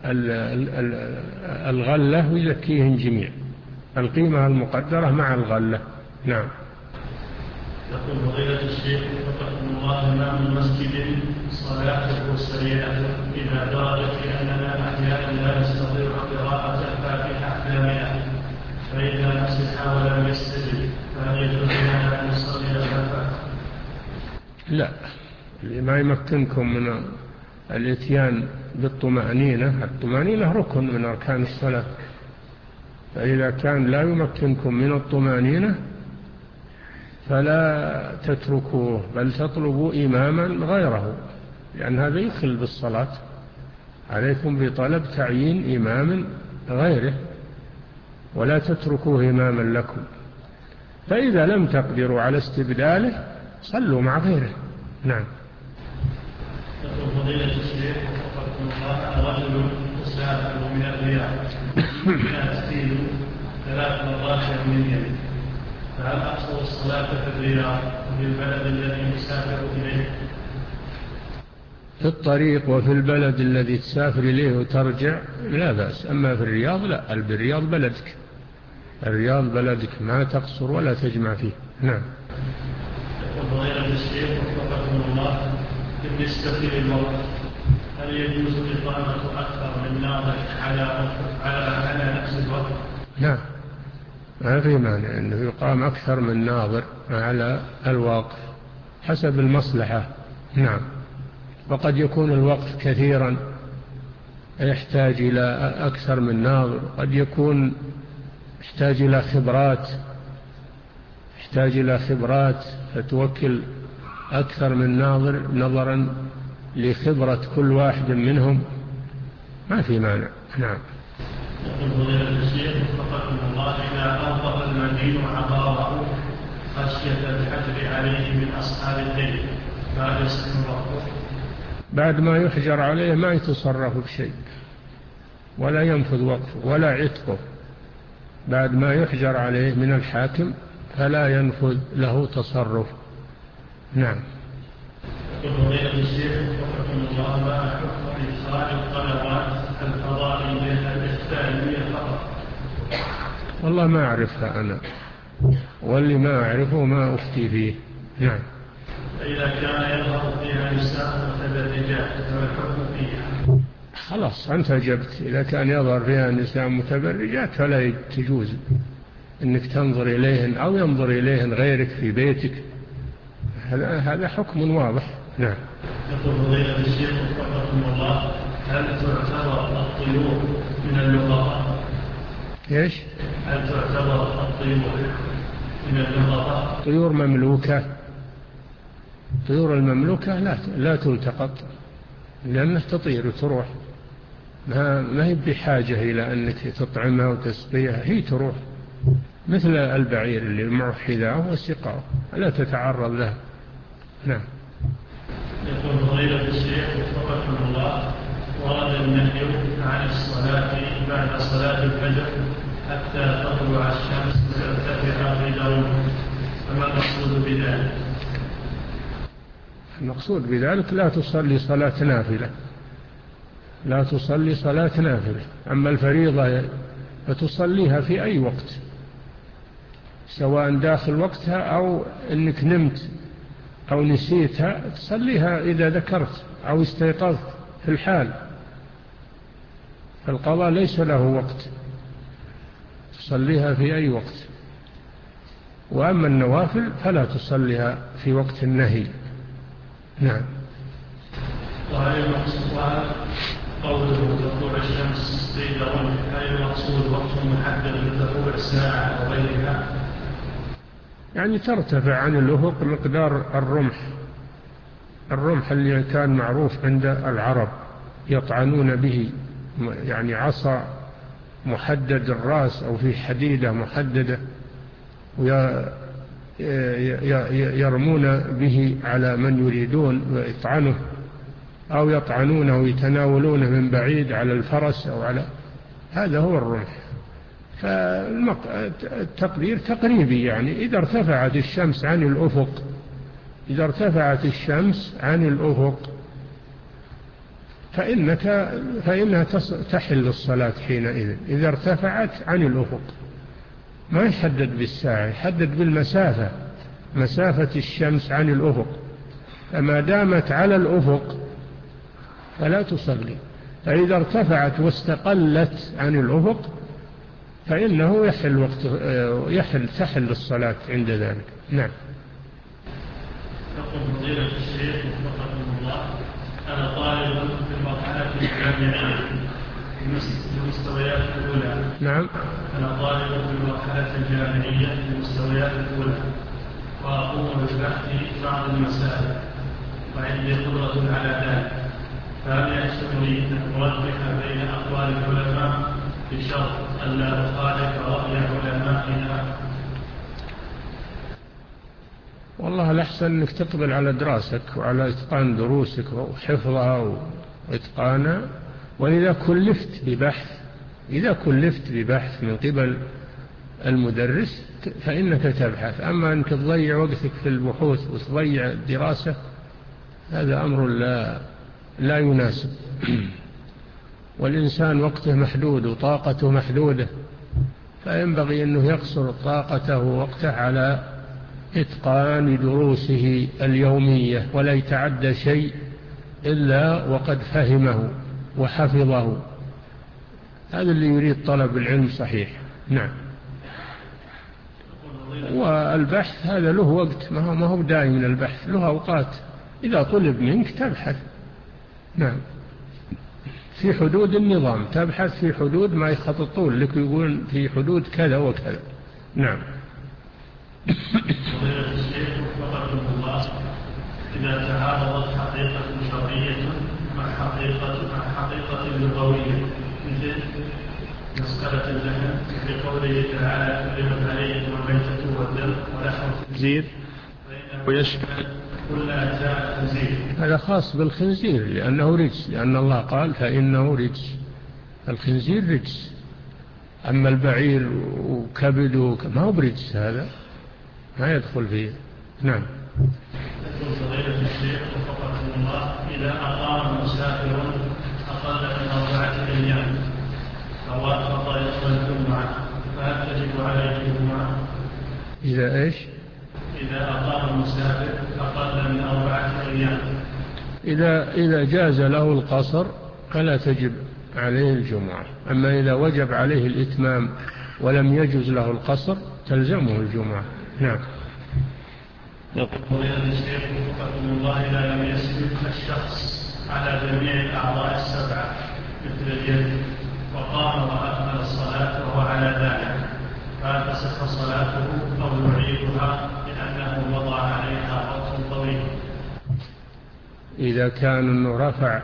الغلة ويزكيهن جميع، القيمة المقدرة مع الغلة. نعم. يقول فضيلة الشيخ وفقكم الله، ما من مسجد صلاته سريعة إذا درجت أننا أحيانا لا نستطيع قراءة الفاتحة كاملة، فإذا مسح ولم يستجب فهل يجوز لنا أن نصلي الفاتحة؟ لا، ما يمكنكم من الاتيان بالطمأنينة، الطمأنينة ركن من أركان الصلاة، فإذا كان لا يمكنكم من الطمأنينة فلا تتركوه، بل تطلبوا إماما غيره، لأن هذا يخل بالصلاة، عليكم بطلب تعيين إمام غيره ولا تتركوه إماما لكم، فإذا لم تقدروا على استبداله صلوا مع غيره. نعم. يقول فضيلة الشيخ وفقكم الله، رجل مسافر من الرياض يأتي ثلاث مرات يوميا، فهل أقصر الصلاة في الرياض وفي البلد الذي يسافر إليه؟ في الطريق وفي البلد الذي تسافر إليه وترجع لا بأس، أما في الرياض لا، الرياض بلدك، الرياض بلدك ما تقصر ولا تجمع فيه. نعم. يقول فضيلة الشيخ وفقكم الله، بالنسبة للموت هل يجوز إقامة أكثر من ناظر على على على نفس الوقت؟ نعم، ما في مانع أنه يقام أكثر من ناظر على الواقف حسب المصلحة. نعم. وقد يكون الوقف كثيرا يحتاج إلى أكثر من ناظر، قد يكون يحتاج إلى خبرات يحتاج إلى خبرات فتوكل أكثر من ناظر نظرا لخبرة كل واحد منهم، ما في مانع. نعم. يقول فضيلة الشيخ وفقكم الله، إذا أوقف المدين عقاره خشية الحجر عليه من أصحاب الدين فهل يصح وقفه؟ بعد ما يحجر عليه ما يتصرف بشيء ولا ينفذ وقفه ولا عتقه، بعد ما يحجر عليه من الحاكم فلا ينفذ له تصرف. نعم. يقول فضيلة الشيخ وفقكم الله، ما حكم إدخال القنوات الفضائية الإخبارية فقط؟ والله ما أعرفها أنا، واللي ما أعرفه ما أفتي فيه. نعم. فإذا كان يظهر فيها نساء متبرجات فما الحكم فيها؟ خلاص أنت أجبت، إذا كان يظهر فيها نساء متبرجات فلا تجوز أنك تنظر إليهن أو ينظر إليهن غيرك في بيتك، هذا هذا حكم واضح. نعم. يقول فضيلة الشيخ وفقكم الله، هل تعتبر الطيور من اللقطاء؟ إيش؟ هل تعتبر الطيور من اللقطاء؟ طيور مملوكة، طيور المملوكة لا لا تلتقط لأنها تطير وتروح، ما ما هي بحاجة إلى أنك تطعمها وتسقيها، هي تروح مثل البعير اللي معه حذاءه وسقاه لا تتعرض له. نعم. يقول فضيلة الشيخ وفقكم الله، ورد النهي عن الصلاة بعد صلاة الفجر حتى تطلع الشمس وترتفع في درجة، فما المقصود بذلك؟ المقصود بذلك لا تصلي صلاة نافلة، لا تصلي صلاة نافلة، أما الفريضة فتصليها في أي وقت سواء داخل وقتها أو أنك نمت أو نسيتها، تصليها إذا ذكرت أو استيقظت في الحال، فالقضاء ليس له وقت، تصليها في أي وقت. وأما النوافل فلا تصليها في وقت النهي. نعم. وهل المقصود قوله تطلع الشمس في درجة، هل المقصود وقت محدد لتطلع الساعة أو غيرها؟ يعني ترتفع عن الأفق مقدار الرمح، الرمح اللي كان معروف عند العرب يطعنون به، يعني عصا محدد الرأس أو في حديدة محددة ويرمون به على من يريدون ويطعنه، أو يطعنونه ويتناولونه من بعيد على الفرس أو على، هذا هو الرمح. فالتقدير تقريبي، يعني إذا ارتفعت الشمس عن الأفق إذا ارتفعت الشمس عن الأفق فإنك فإنها تحل الصلاة حينئذ، إذا ارتفعت عن الأفق. ما يحدد بالساعة، يحدد بالمسافة، مسافة الشمس عن الأفق. فما دامت على الأفق فلا تصلي، فإذا ارتفعت واستقلت عن الأفق فإنه يحل وقت يحل تحل الصلاة عند ذلك. نعم. يقول فضيلة الشيخ وفقكم الله، أنا طالب في المرحلة الجامعية في المستويات الأولى. نعم. أنا طالب في المرحلة الجامعية في المستويات الأولى، وأقوم بالبحث في بعض المسائل وعندي قدرة على ذلك، فهل يحسن لي أن أوفق بين أقوال العلماء بشرط ألا أخالف رأي علمائنا؟ والله الأحسن أنك تقبل على دراسك وعلى إتقان دروسك وحفظها وإتقانها، وإذا كلفت ببحث إذا كلفت ببحث من قبل المدرس فإنك تبحث. أما أنك تضيع وقتك في البحوث وتضيع الدراسة هذا أمر لا لا يناسب. والإنسان وقته محدود وطاقته محدودة، فينبغي أنه يقصر طاقته ووقته على إتقان دروسه اليومية، ولا يتعدى شيء إلا وقد فهمه وحفظه. هذا اللي يريد طلب العلم صحيح. نعم. والبحث هذا له وقت، ما هو دائم البحث، له أوقات إذا طلب منك تبحث. نعم، في حدود النظام تبحث، في حدود ما يخططون لك يقول في حدود كذا وكذا. نعم. فضيلة الشيخ وفقكم الله، إذا تعارضت حقيقة شرعية مع حقيقة مع حقيقة لغوية مثل مسألة اللحم في قوله تعالى حرمت عليكم الميتة والدم ولحم الخنزير، فإنه يشمل كل أجزاء الخنزير. هذا خاص بالخنزير لأنه رجس، لأن الله قال فإنه رجس، الخنزير رجس. أما البعير وكبده ما هو برجس، هذا ما يدخل فيه. نعم. يقول فضيلة الشيخ وفقكم الله، إذا أقام مسافر أقل من أربعة أيام فوافق يوم الجمعة فهل تجب عليه الجمعة؟ إذا إيش؟ إذا أقام المسافر أقل من أربعة أيام إذا إذا جاز له القصر فلا تجب عليه الجمعة. أما إذا وجب عليه الإتمام ولم يجوز له القصر تلزمه الجمعة. نعم. يقول فضيلة الشيخ وفقكم الله، إذا لم يسجد الشخص على جميع الأعضاء السبعة مثل اليد وقام وأكمل الصلاة وهو على ذلك، فهل تصح صلاته أو يعيدها لأنه وضع عليها وقت طويل؟ إذا كان أنه رفع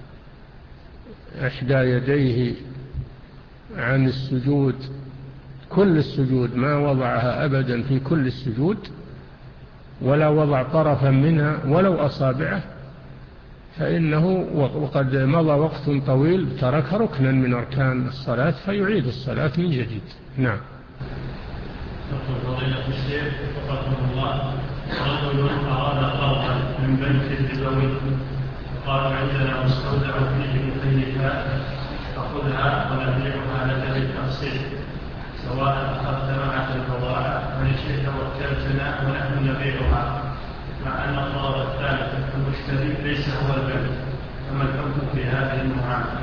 إحدى يديه عن السجود كل السجود، ما وضعها أبدا في كل السجود ولا وضع طرفا منها ولو أصابعه، فإنه وقد مضى وقت طويل ترك ركنا من أركان الصلاة فيعيد الصلاة من جديد. نعم. يقول فضيلة الشيخ وفقكم الله، رجل أراد قرضا من بنك الربوي وقال عندنا مستودع فيه مكيفات فخذها ونبيعها لك بالتقسيط، سواء أخذت معك البضاعة وإن شئت وكلتنا ونحن نبيعها، مع أن الطرف الثالث المشتري ليس هو البنك، فما الحكم في هذه المعاملة؟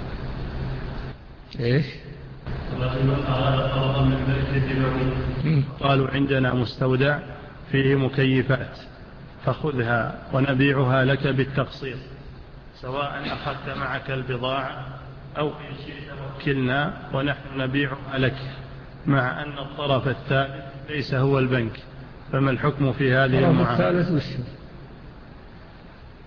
إيش؟ رجل أراد قرضا من بنك الربوي قالوا عندنا مستودع فيه مكيفات فخذها ونبيعها لك بالتقسيط، سواء أخذت معك البضاعة أو إن شئت وكلنا ونحن نبيعها لك، مع أن الطرف الثالث ليس هو البنك، فما الحكم في هذه المعاملة؟ الثالث وش؟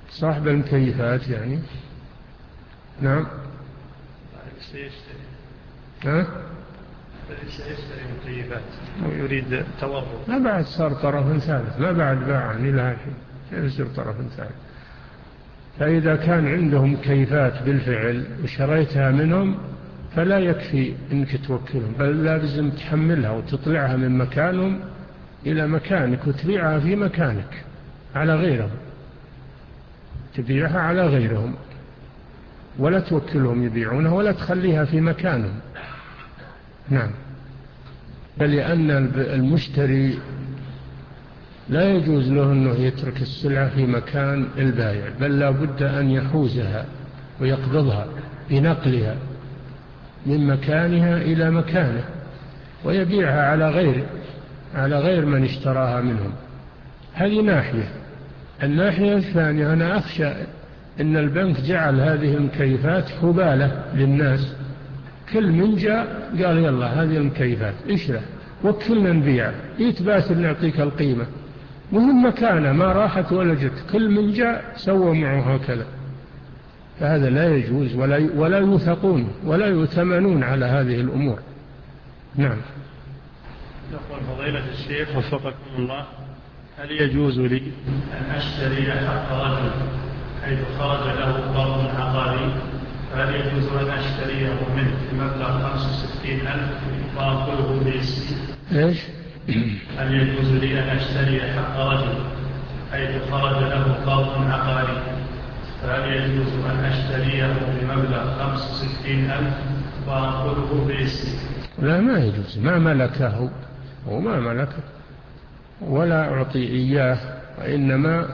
صاحب المكيفات يعني. نعم. سيشتري ها؟ سيشتري مكيفات ويريد تورط. ما بعد صار طرف ثالث، ما بعد باع عني لها شيء، كيف يصير طرف ثالث؟ فإذا كان عندهم كيفات بالفعل وشريتها منهم فلا يكفي إنك توكلهم، بل لازم تحملها وتطلعها من مكانهم إلى مكانك وتبيعها في مكانك على غيرهم، تبيعها على غيرهم ولا توكلهم يبيعونها ولا تخليها في مكانهم. نعم. فلأن المشتري لا يجوز له أنه يترك السلعة في مكان البائع، بل لا بد أن يحوزها ويقبضها بنقلها من مكانها إلى مكانه ويبيعها على غير على غير من اشتراها منهم. هذه ناحية. الناحية الثانية أنا أخشى أن البنك جعل هذه المكيفات حبالة للناس، كل من جاء قال يلا هذه المكيفات اشرح وكلنا نبيع، يتباسل نعطيك القيمة وهم مكانه ما راحت ولا جت، كل من جاء سوى معه هكذا. فهذا لا يجوز ولا ولا يوثقون ولا يؤتمنون على هذه الأمور. نعم. يقول فضيلة الشيخ وفقكم الله، هل يجوز لي أن أشتري حق رجل حيث خرج له قرض عقاري، فهل يجوز أن أشتريه منه بمبلغ خمسة وستين ألف وأنقله باسمي؟ إيش؟ هل يجوز لي أن أشتري حق رجل حيث خرج له قرض عقاري، فهل يجوز أن أشتريه بمبلغ خمسة وستين ألف وأنقله باسمي؟ لا، ما يجوز، ما ملكه وما ملكه ولا أعطي إياه، وإنما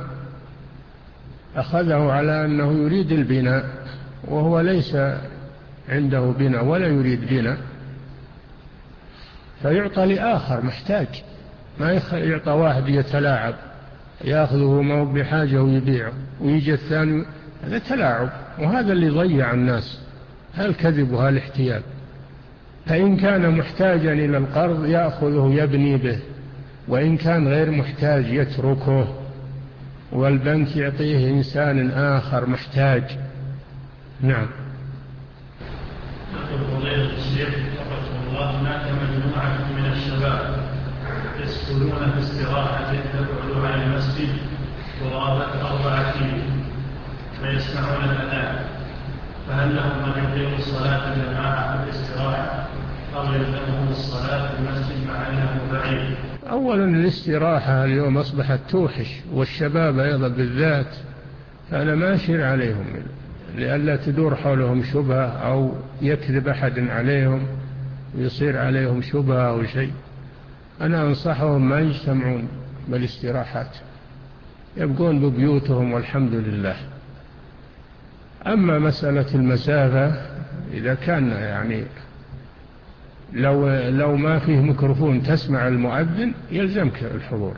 أخذه على أنه يريد البناء وهو ليس عنده بناء ولا يريد بناء، فيعطى لآخر محتاج، ما يعطى واحد يتلاعب يأخذه ما هو بحاجة ويبيعه ويجي الثاني، هذا تلاعب، وهذا اللي ضيع الناس، هالكذب وهالاحتيال. فإن كان محتاجا إلى القرض يأخذه يبني به، وإن كان غير محتاج يتركه والبنك يعطيه إنسان آخر محتاج. نعم. يقول فضيلة الشيخ وفقكم الله، هناك مجموعة من الشباب يسكنون في استراحة تبعد عن المسجد قرابة أربعة كيلو فيسمعون الأذان، فهل لهم أن يقيموا الصلاة جماعة في الاستراحة أو يلزمهم الصلاة في المسجد مع أنه بعيد؟ أولا الاستراحة اليوم أصبحت توحش، والشباب أيضا بالذات، فأنا ما أشير عليهم لئلا تدور حولهم شبهة أو يكذب أحد عليهم ويصير عليهم شبهة أو شيء. أنا أنصحهم ما يجتمعون بالاستراحات، يبقون ببيوتهم والحمد لله. أما مسألة المسافة، إذا كان يعني لو, لو ما فيه ميكروفون تسمع المؤذن يلزمك الحضور،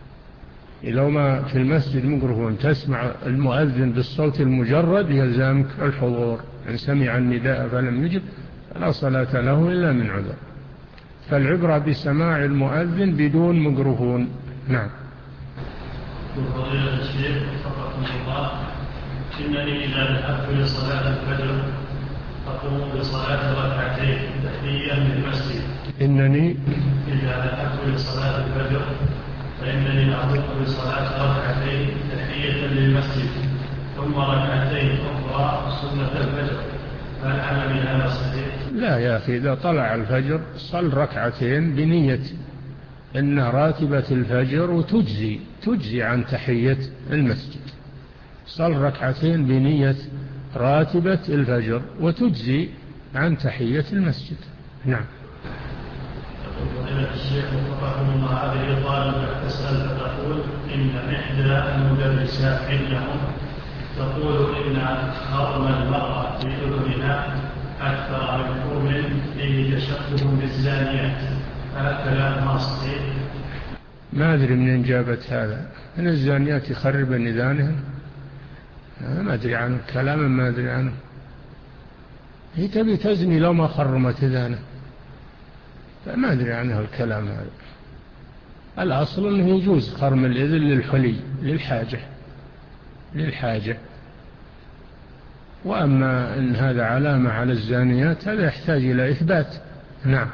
لو ما في المسجد ميكروفون تسمع المؤذن بالصوت المجرد يلزمك الحضور، إن سمع النداء فلم يجب فلا صلاة له إلا من عذر. فالعبرة بسماع المؤذن بدون ميكروفون. نعم. فضيلة الشيخ وفقكم الله، إنني إذا ذهبت لصلاة الفجر أقوم بصلاة ركعتين تحية للمسجد. إنني إذا ذهبت لصلاة الفجر فإنني أقوم بصلاة ركعتين تحية للمسجد ثم ركعتين أخرى سنة الفجر، هل عملي هذا صحيح؟ لا يا أخي، إذا طلع الفجر صل ركعتين بنية إنها راتبة الفجر وتجزي تجزي عن تحية المسجد. صل ركعتين بنية راتبة الفجر وتجزي عن تحية المسجد. نعم. فضيلة الشيخ وفقكم الله، هذه طالبة تسأل فتقول إن إحدى المدرسات عندهم تقول إن خرم المرأة في أذنها أكثر من حرم فيه تشبه بالزانيات، هذا كلام صحيح؟ ما أدري منين جابت هذا، أن الزانيات يخربن إذانهم، ما أدري عنه، كلاما ما أدري عنه. هي تبي تزني لو ما خرمت إذانه، فما أدري عنه الكلام هذا. الأصل أنه يجوز خرم الإذن للحلي للحاجة، للحاجة. وأما أن هذا علامة على الزانيات هذا يحتاج إلى إثبات. نعم.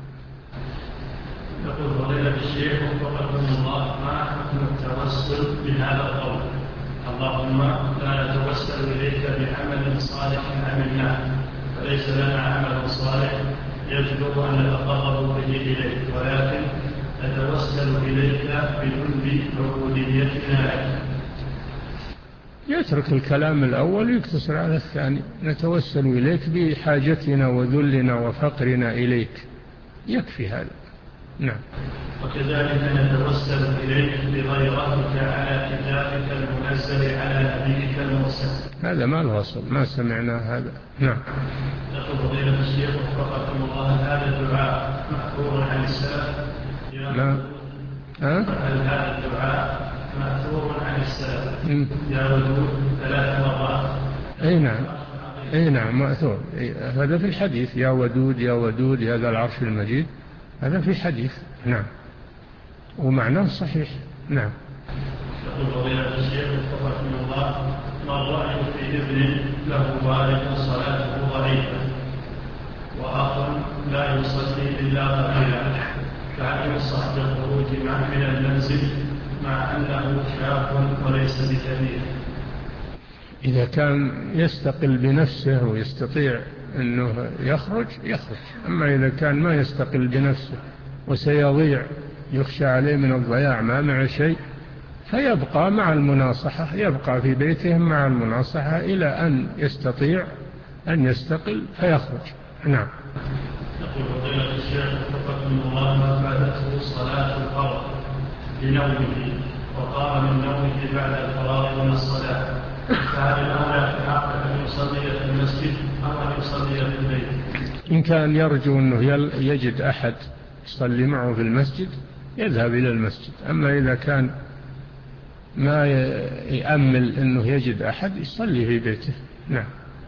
يقول فضيلة الشيخ وفقكم الله، ما حكم التوسل بهذا القول: اللهم لا نتوسل إليك بعمل صالح عملناه فليس لنا عمل صالح يجب أن نتقرب به إليك، ولكن نتوسل إليك بكل عبوديتنا لك. يترك الكلام الأول ويقتصر على الثاني: نتوسل إليك بحاجتنا وذلنا وفقرنا إليك، يكفي هذا. نعم. وكذلك نتوسل إليك بغيرتك على كتابك المنزل على نبيك المرسل. هذا ما الوصل، ما سمعنا هذا. نعم. يقول فضيلة الشيخ وفقكم الله، هذا الدعاء مأثور عن السلف؟ لا. هل هذا الدعاء مأثور عن السلف؟ يا ودود ثلاث مرات. أي نعم، أي نعم مأثور. هذا في الحديث: يا ودود يا ودود يا ذا العرش المجيد، هذا في حديث. نعم، ومعناه صحيح. نعم. يقول فضيلة الشيخ وفقكم الله، ما الرأي في ابن له والد صلاته ضعيفة وآخر لا يصلي إلا قليلا، فهل ينصح بالخروج من المنزل مع أنه شاب وليس بكبير؟ إذا كان يستقل بنفسه ويستطيع أنه يخرج يخرج، أما إذا كان ما يستقل بنفسه وسيضيع، يخشى عليه من الضياع، ما مع شيء، فيبقى مع المناصحة، يبقى في بيته مع المناصحة إلى أن يستطيع أن يستقل فيخرج. نعم. يقول فضيلة الشيخ وفقكم الله، ما فاتته صلاة الفرض بنومه وقام من نومه بعد الفراغ من الصلاة، فهل الأولى في حقه أن يصلي في المسجد أو أن يصلي في البيت؟ إن كان يرجو أنه يجد أحد يصلي معه في المسجد يذهب إلى المسجد، أما إذا كان ما يأمل أنه يجد أحد يصلي في بيته. نعم.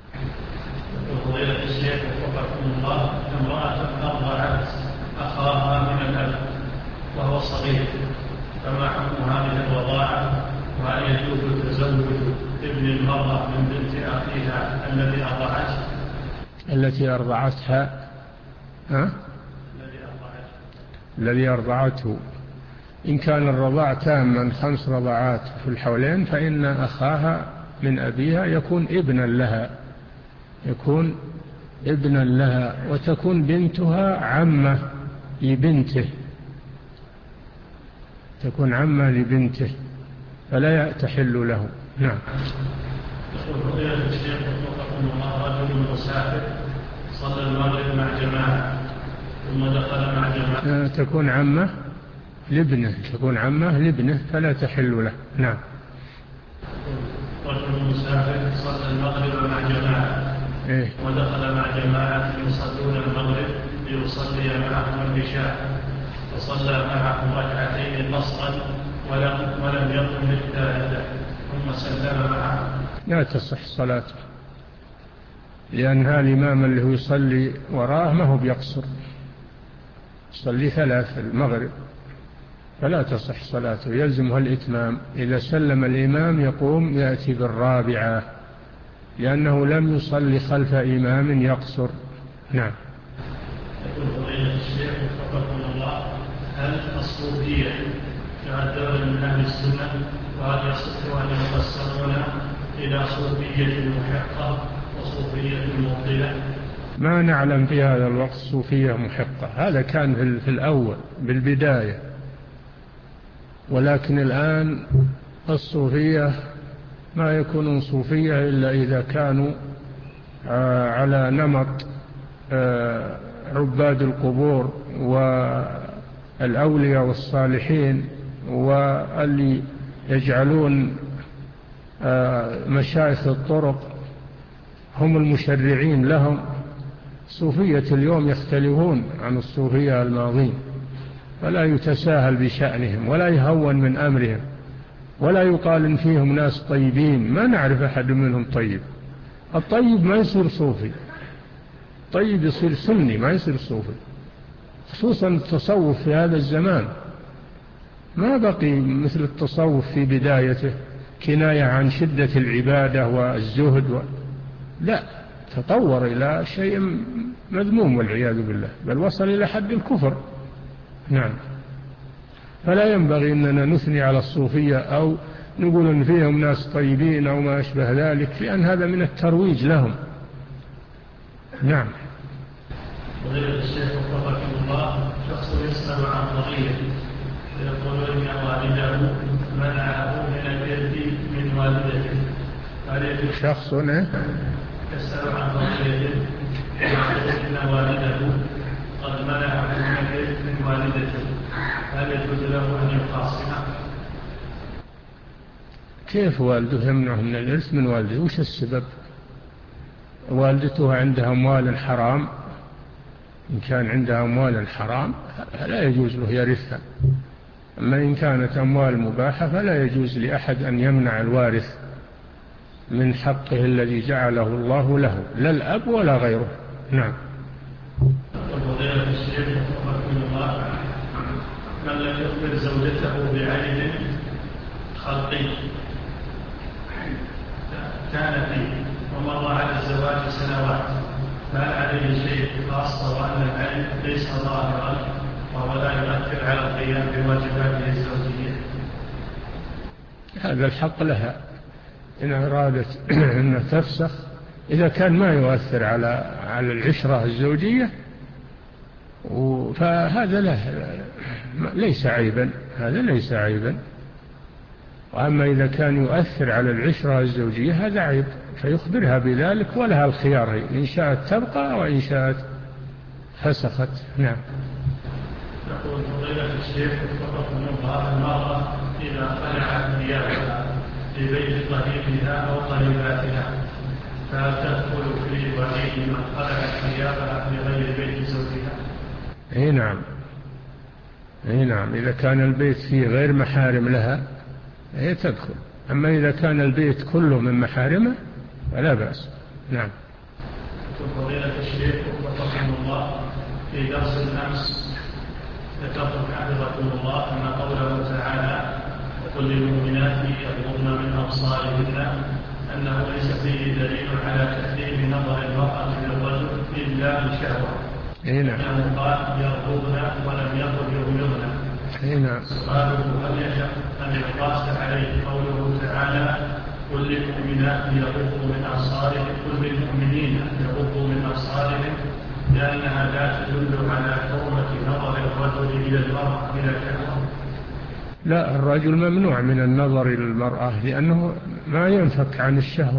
فضيلة الشيخ وفقكم الله، امرأة أرضعت أخاها من الأب وهو صغير، فما حكم هذه الرضاعة؟ وهل يجوز تزوج ابن المرأة من بنت أخيها الذي أرضعته؟ التي أرضعتها ها؟ الذي أرضعته. إن كان الرضاع تاما خمس رضعات في الحولين فإن أخاها من أبيها يكون ابنا لها، يكون ابنا لها، وتكون بنتها عمة لبنته، تكون عمة لبنته فلا تحل له. نعم. يقول فضيلة الشيخ وفقكم الله، رجل مسافر صلى المغرب مع جماعة ثم دخل مع جماعة، تكون عمة لابنه، تكون عمة لابنه فلا تحل له. نعم. رجل مسافر صلى المغرب مع جماعة إيه؟ ودخل مع جماعة يصلون المغرب ليصلي معهم العشاء، فصلى معهم ركعتين قصرا ولم ولم يقم للثالثة ثم سلم معهم، لا تصح صلاته، لأنها الإمام اللي هو يصلي وراه ما هو بيقصر، يصلي ثلاث المغرب فلا تصح صلاته، يلزمها الإتمام. إذا سلم الإمام يقوم يأتي بالرابعة، لأنه لم يصلي خلف إمام يقصر. نعم. يقول فضيلة الشيخ وفقكم الله، هل الصوفية تعتبر من أهل السنة؟ وهل يصح أن يقسمون إلى صوفية محقة وصوفية مبطلة؟ ما نعلم في هذا الوقت صوفية محقة، هذا كان في الأول بالبداية، ولكن الآن الصوفية ما يكونون صوفية إلا إذا كانوا على نمط عباد القبور والأولياء والصالحين، واللي يجعلون مشايخ الطرق هم المشرعين لهم. صوفية اليوم يختلفون عن الصوفية الماضين، فلا يتساهل بشأنهم ولا يهون من أمرهم، ولا يقال إن فيهم ناس طيبين، ما نعرف أحد منهم طيب. الطيب ما يصير صوفي، طيب يصير سني ما يصير صوفي، خصوصا التصوف في هذا الزمان ما بقي مثل التصوف في بدايته، كناية عن شدة العبادة والزهد و... لا، تطور إلى شيء مذموم والعياذ بالله، بل وصل إلى حد الكفر. نعم. فلا ينبغي أننا نثني على الصوفية أو نقول أن فيهم ناس طيبين أو ما أشبه ذلك، لأن هذا من الترويج لهم. نعم. فضيلة الشيخ وفقكم الله، شخص يسأل عن قضية ويقول إن والده منعه من الإرث من والدته. شخص يسأل عن قضية ويقول إن والده قد منعه من الإرث من والدته، هل يجوز له أن يقاصمه؟ كيف والده يمنعه من الإرث من والده؟ وش السبب؟ والدته عندها أموال حرام، إن كان عندها أموال حرام فلا يجوز له يرثها، أما إن كانت أموال مباحة فلا يجوز لأحد أن يمنع الوارث من حقه الذي جعله الله له، لا الأب ولا غيره. نعم. فضيلة الشيخ رحمه الله، من لم يخبر زوجته بعين خلقي كان فيه ومر على الزواج سنوات، فهل عليه شيء خاص وأن العين ليس ظاهرا وهو لا يؤثر على القيام بواجباته الزوجية؟ هذا الحق لها إن أرادت أن تفسخ، إذا كان ما يؤثر على على العشرة الزوجية فهذا له ليس عيبا، هذا ليس عيبا. وأما إذا كان يؤثر على العشرة الزوجية هذا عيب، فيخبرها بذلك ولها الخيار، إن شاءت تبقى وإن شاءت فسخت. نعم. يقول فضيلة الشيخ وفقكم الله، المرأة إذا خلعت ثيابها في بيت قريبها أو قريباتها فهل تدخل في وعيد من خلعت ثيابها في غير بيت زوجها؟ اي نعم، اي نعم، إذا كان البيت فيه غير محارم لها هي تدخل، أما إذا كان البيت كله من محارمه فلا بأس. نعم. فضيلة الشيخ وفقكم الله، في درس الأمس ذكرتم حفظكم الله أن قوله تعالى وقل للمؤمنات يغضضن من أبصارهن أنه ليس فيه دليل على تحريم نظر المرأة للرجل إلا بشهوة، أنه قال يغضضن ولم يقل يغمضن. سؤاله هل يجب أن يقاس عليه قوله تعالى قل للمؤمنات يغضوا من أبصارهن، قل للمؤمنين يغضوا من أبصارهم، لأنها لا تدل على حرمة نظر الرجل إلى المرأة بلا شهوة؟ لا، الرجل ممنوع من النظر إلى المرأة لأنه ما ينفك عن الشهوة،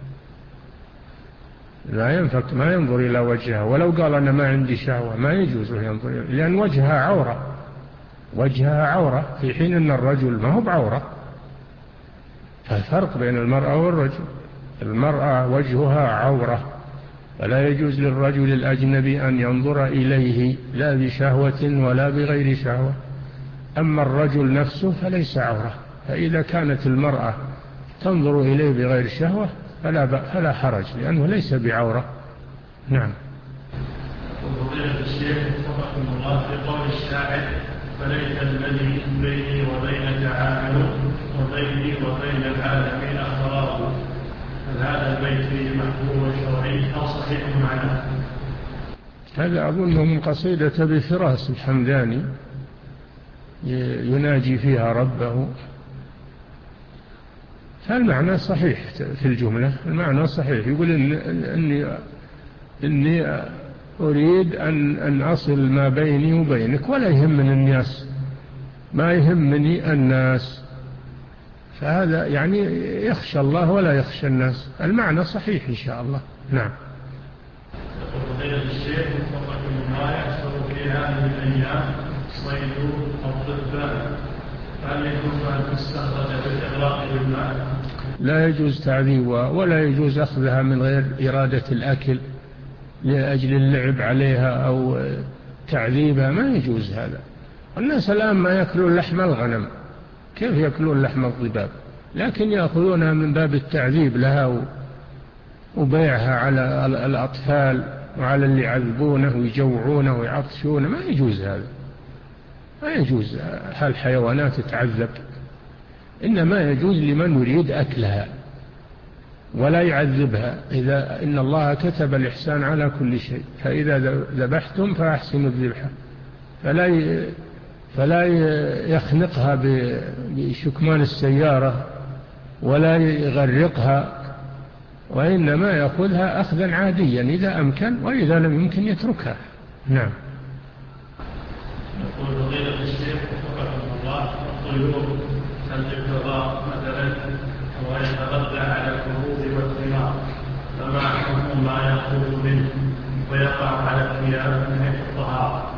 لا ينفك، ما ينظر إلى وجهها، ولو قال أنا ما عندي شهوة ما يجوز له ينظر، لأن وجهها عورة، وجهها عورة في حين أن الرجل ما هو بعورة. فالفرق بين المرأة والرجل، المرأة وجهها عورة فلا يجوز للرجل الأجنبي أن ينظر إليه لا بشهوة ولا بغير شهوة، أما الرجل نفسه فليس عورة، فإذا كانت المرأة تنظر إليه بغير شهوة فلا, فلا حرج لأنه ليس بعورة. نعم. وفضيلة الشيخ وفقكم الله، في قول الشاعر فليت الذي بيني وبينك عامل وبيني وبين العالمين أخباره، هل هذا البيت فيه محبوب شرعي أو صحيح معناه؟ هذا أظنه من قصيدة أبي فراس الحمداني يناجي فيها ربه، فالمعنى صحيح في الجملة، المعنى صحيح، يقول إن إني, إني أريد أن, أن أصل ما بيني وبينك ولا يهمني الناس، ما يهمني الناس، فهذا يعني يخشى الله ولا يخشى الناس، المعنى صحيح إن شاء الله. نعم. فضيلة الشيخ وفقكم الله، يحصل في هذه الأيام صيد الضبان، هل يجوز أن تستخرج بالإغراق بالماء؟ لا يجوز تعذيبها ولا يجوز أخذها من غير إرادة الأكل لأجل اللعب عليها أو تعذيبها، ما يجوز هذا. الناس الآن ما يأكلون لحم الغنم، كيف يأكلون لحم الضباب؟ لكن يأخذونها من باب التعذيب لها وبيعها على الأطفال وعلى اللي يعذبونه ويجوعونه ويعطشونه، ما يجوز هذا، ما يجوز هالحيوانات تتعذب. إنما يجوز لمن يريد أكلها ولا يعذبها. إذا إن الله كتب الإحسان على كل شيء، فإذا ذبحتم فأحسنوا الذبحة، فلا فلا يخنقها بشكمان السيارة ولا يغرقها، وإنما يأخذها أخذا عاديا إذا أمكن، وإذا لم يمكن يتركها. نعم. يقول فضيلة الشيخ وفقكم الله، الطيور كالابتغاء مثلا ويتغذى على الكروب والثمار، فما حكم ما يأخذ منه ويقع على الثياب من حيث الطهارة؟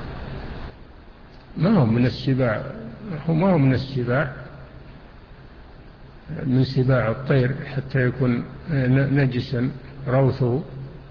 ما هو من السباع، ما هو من السباع، من سباع الطير حتى يكون نجسا روثه،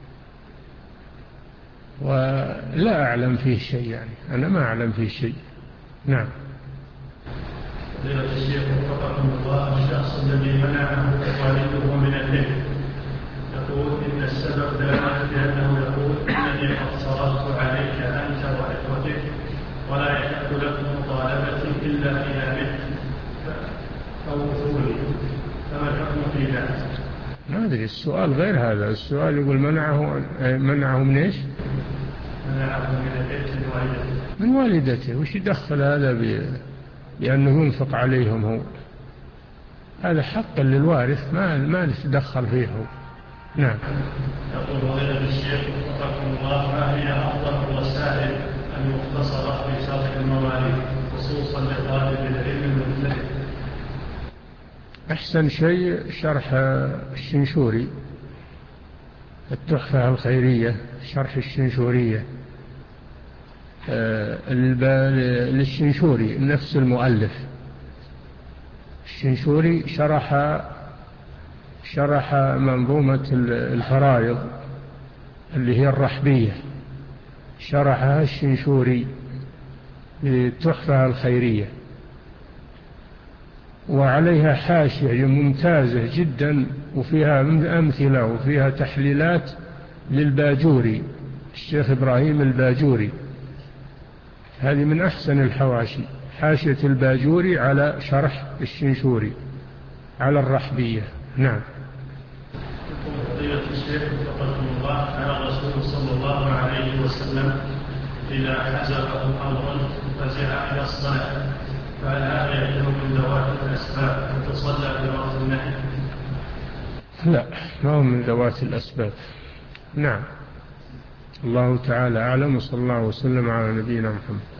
ولا أعلم فيه شيء، يعني أنا ما أعلم فيه شيء. نعم. فضيلة الشيخ وفقكم الله، الشخص الذي منعه والده من الذكر يقول إن السبب ذلك لأنه يقول إنني قد صرفت عليك أنت وإخوتك ولا يحق لكم مطالبتي إلا إذا مت فوثوني، فما الحكم في ذلك؟ ما أدري، السؤال غير هذا. السؤال يقول منعه منعه من إيش؟ منعه من البيت من والدته. من والدته. وش يدخل هذا بأنه ينفق عليهم هو؟ هذا حق للوارث، ما ما نتدخل فيه هو. نعم. يقول فضيلة الشيخ وفقكم الله، ما هي أفضل الوسائل المختصرة في شرح المواريث خصوصا لطالب العلم المبتدئ؟ أحسن شيء شرح الشنشوري، التحفة الخيرية، شرح الشنشورية للشنشوري نفس المؤلف. الشنشوري شرح شرح منظومة الفرائض اللي هي الرحبية، شرحها الشنشوري للتحفة الخيرية، وعليها حاشية ممتازة جدا، وفيها أمثلة وفيها تحليلات للباجوري، الشيخ إبراهيم الباجوري. هذه من أحسن الحواشي، حاشية الباجوري على شرح الشنشوري على الرحبية. نعم. فضيلة الشيخ وفقكم الله، كان الرسول صلى الله عليه وسلم إذا حزبه أمر فزع إلى الصلاة، فهل هذا يعتبر من ذوات الأسباب وتصلى في وقت النهي؟ لا، ما هو من ذوات الأسباب. نعم. الله تعالى أعلم، وصلى الله وسلم على نبينا محمد.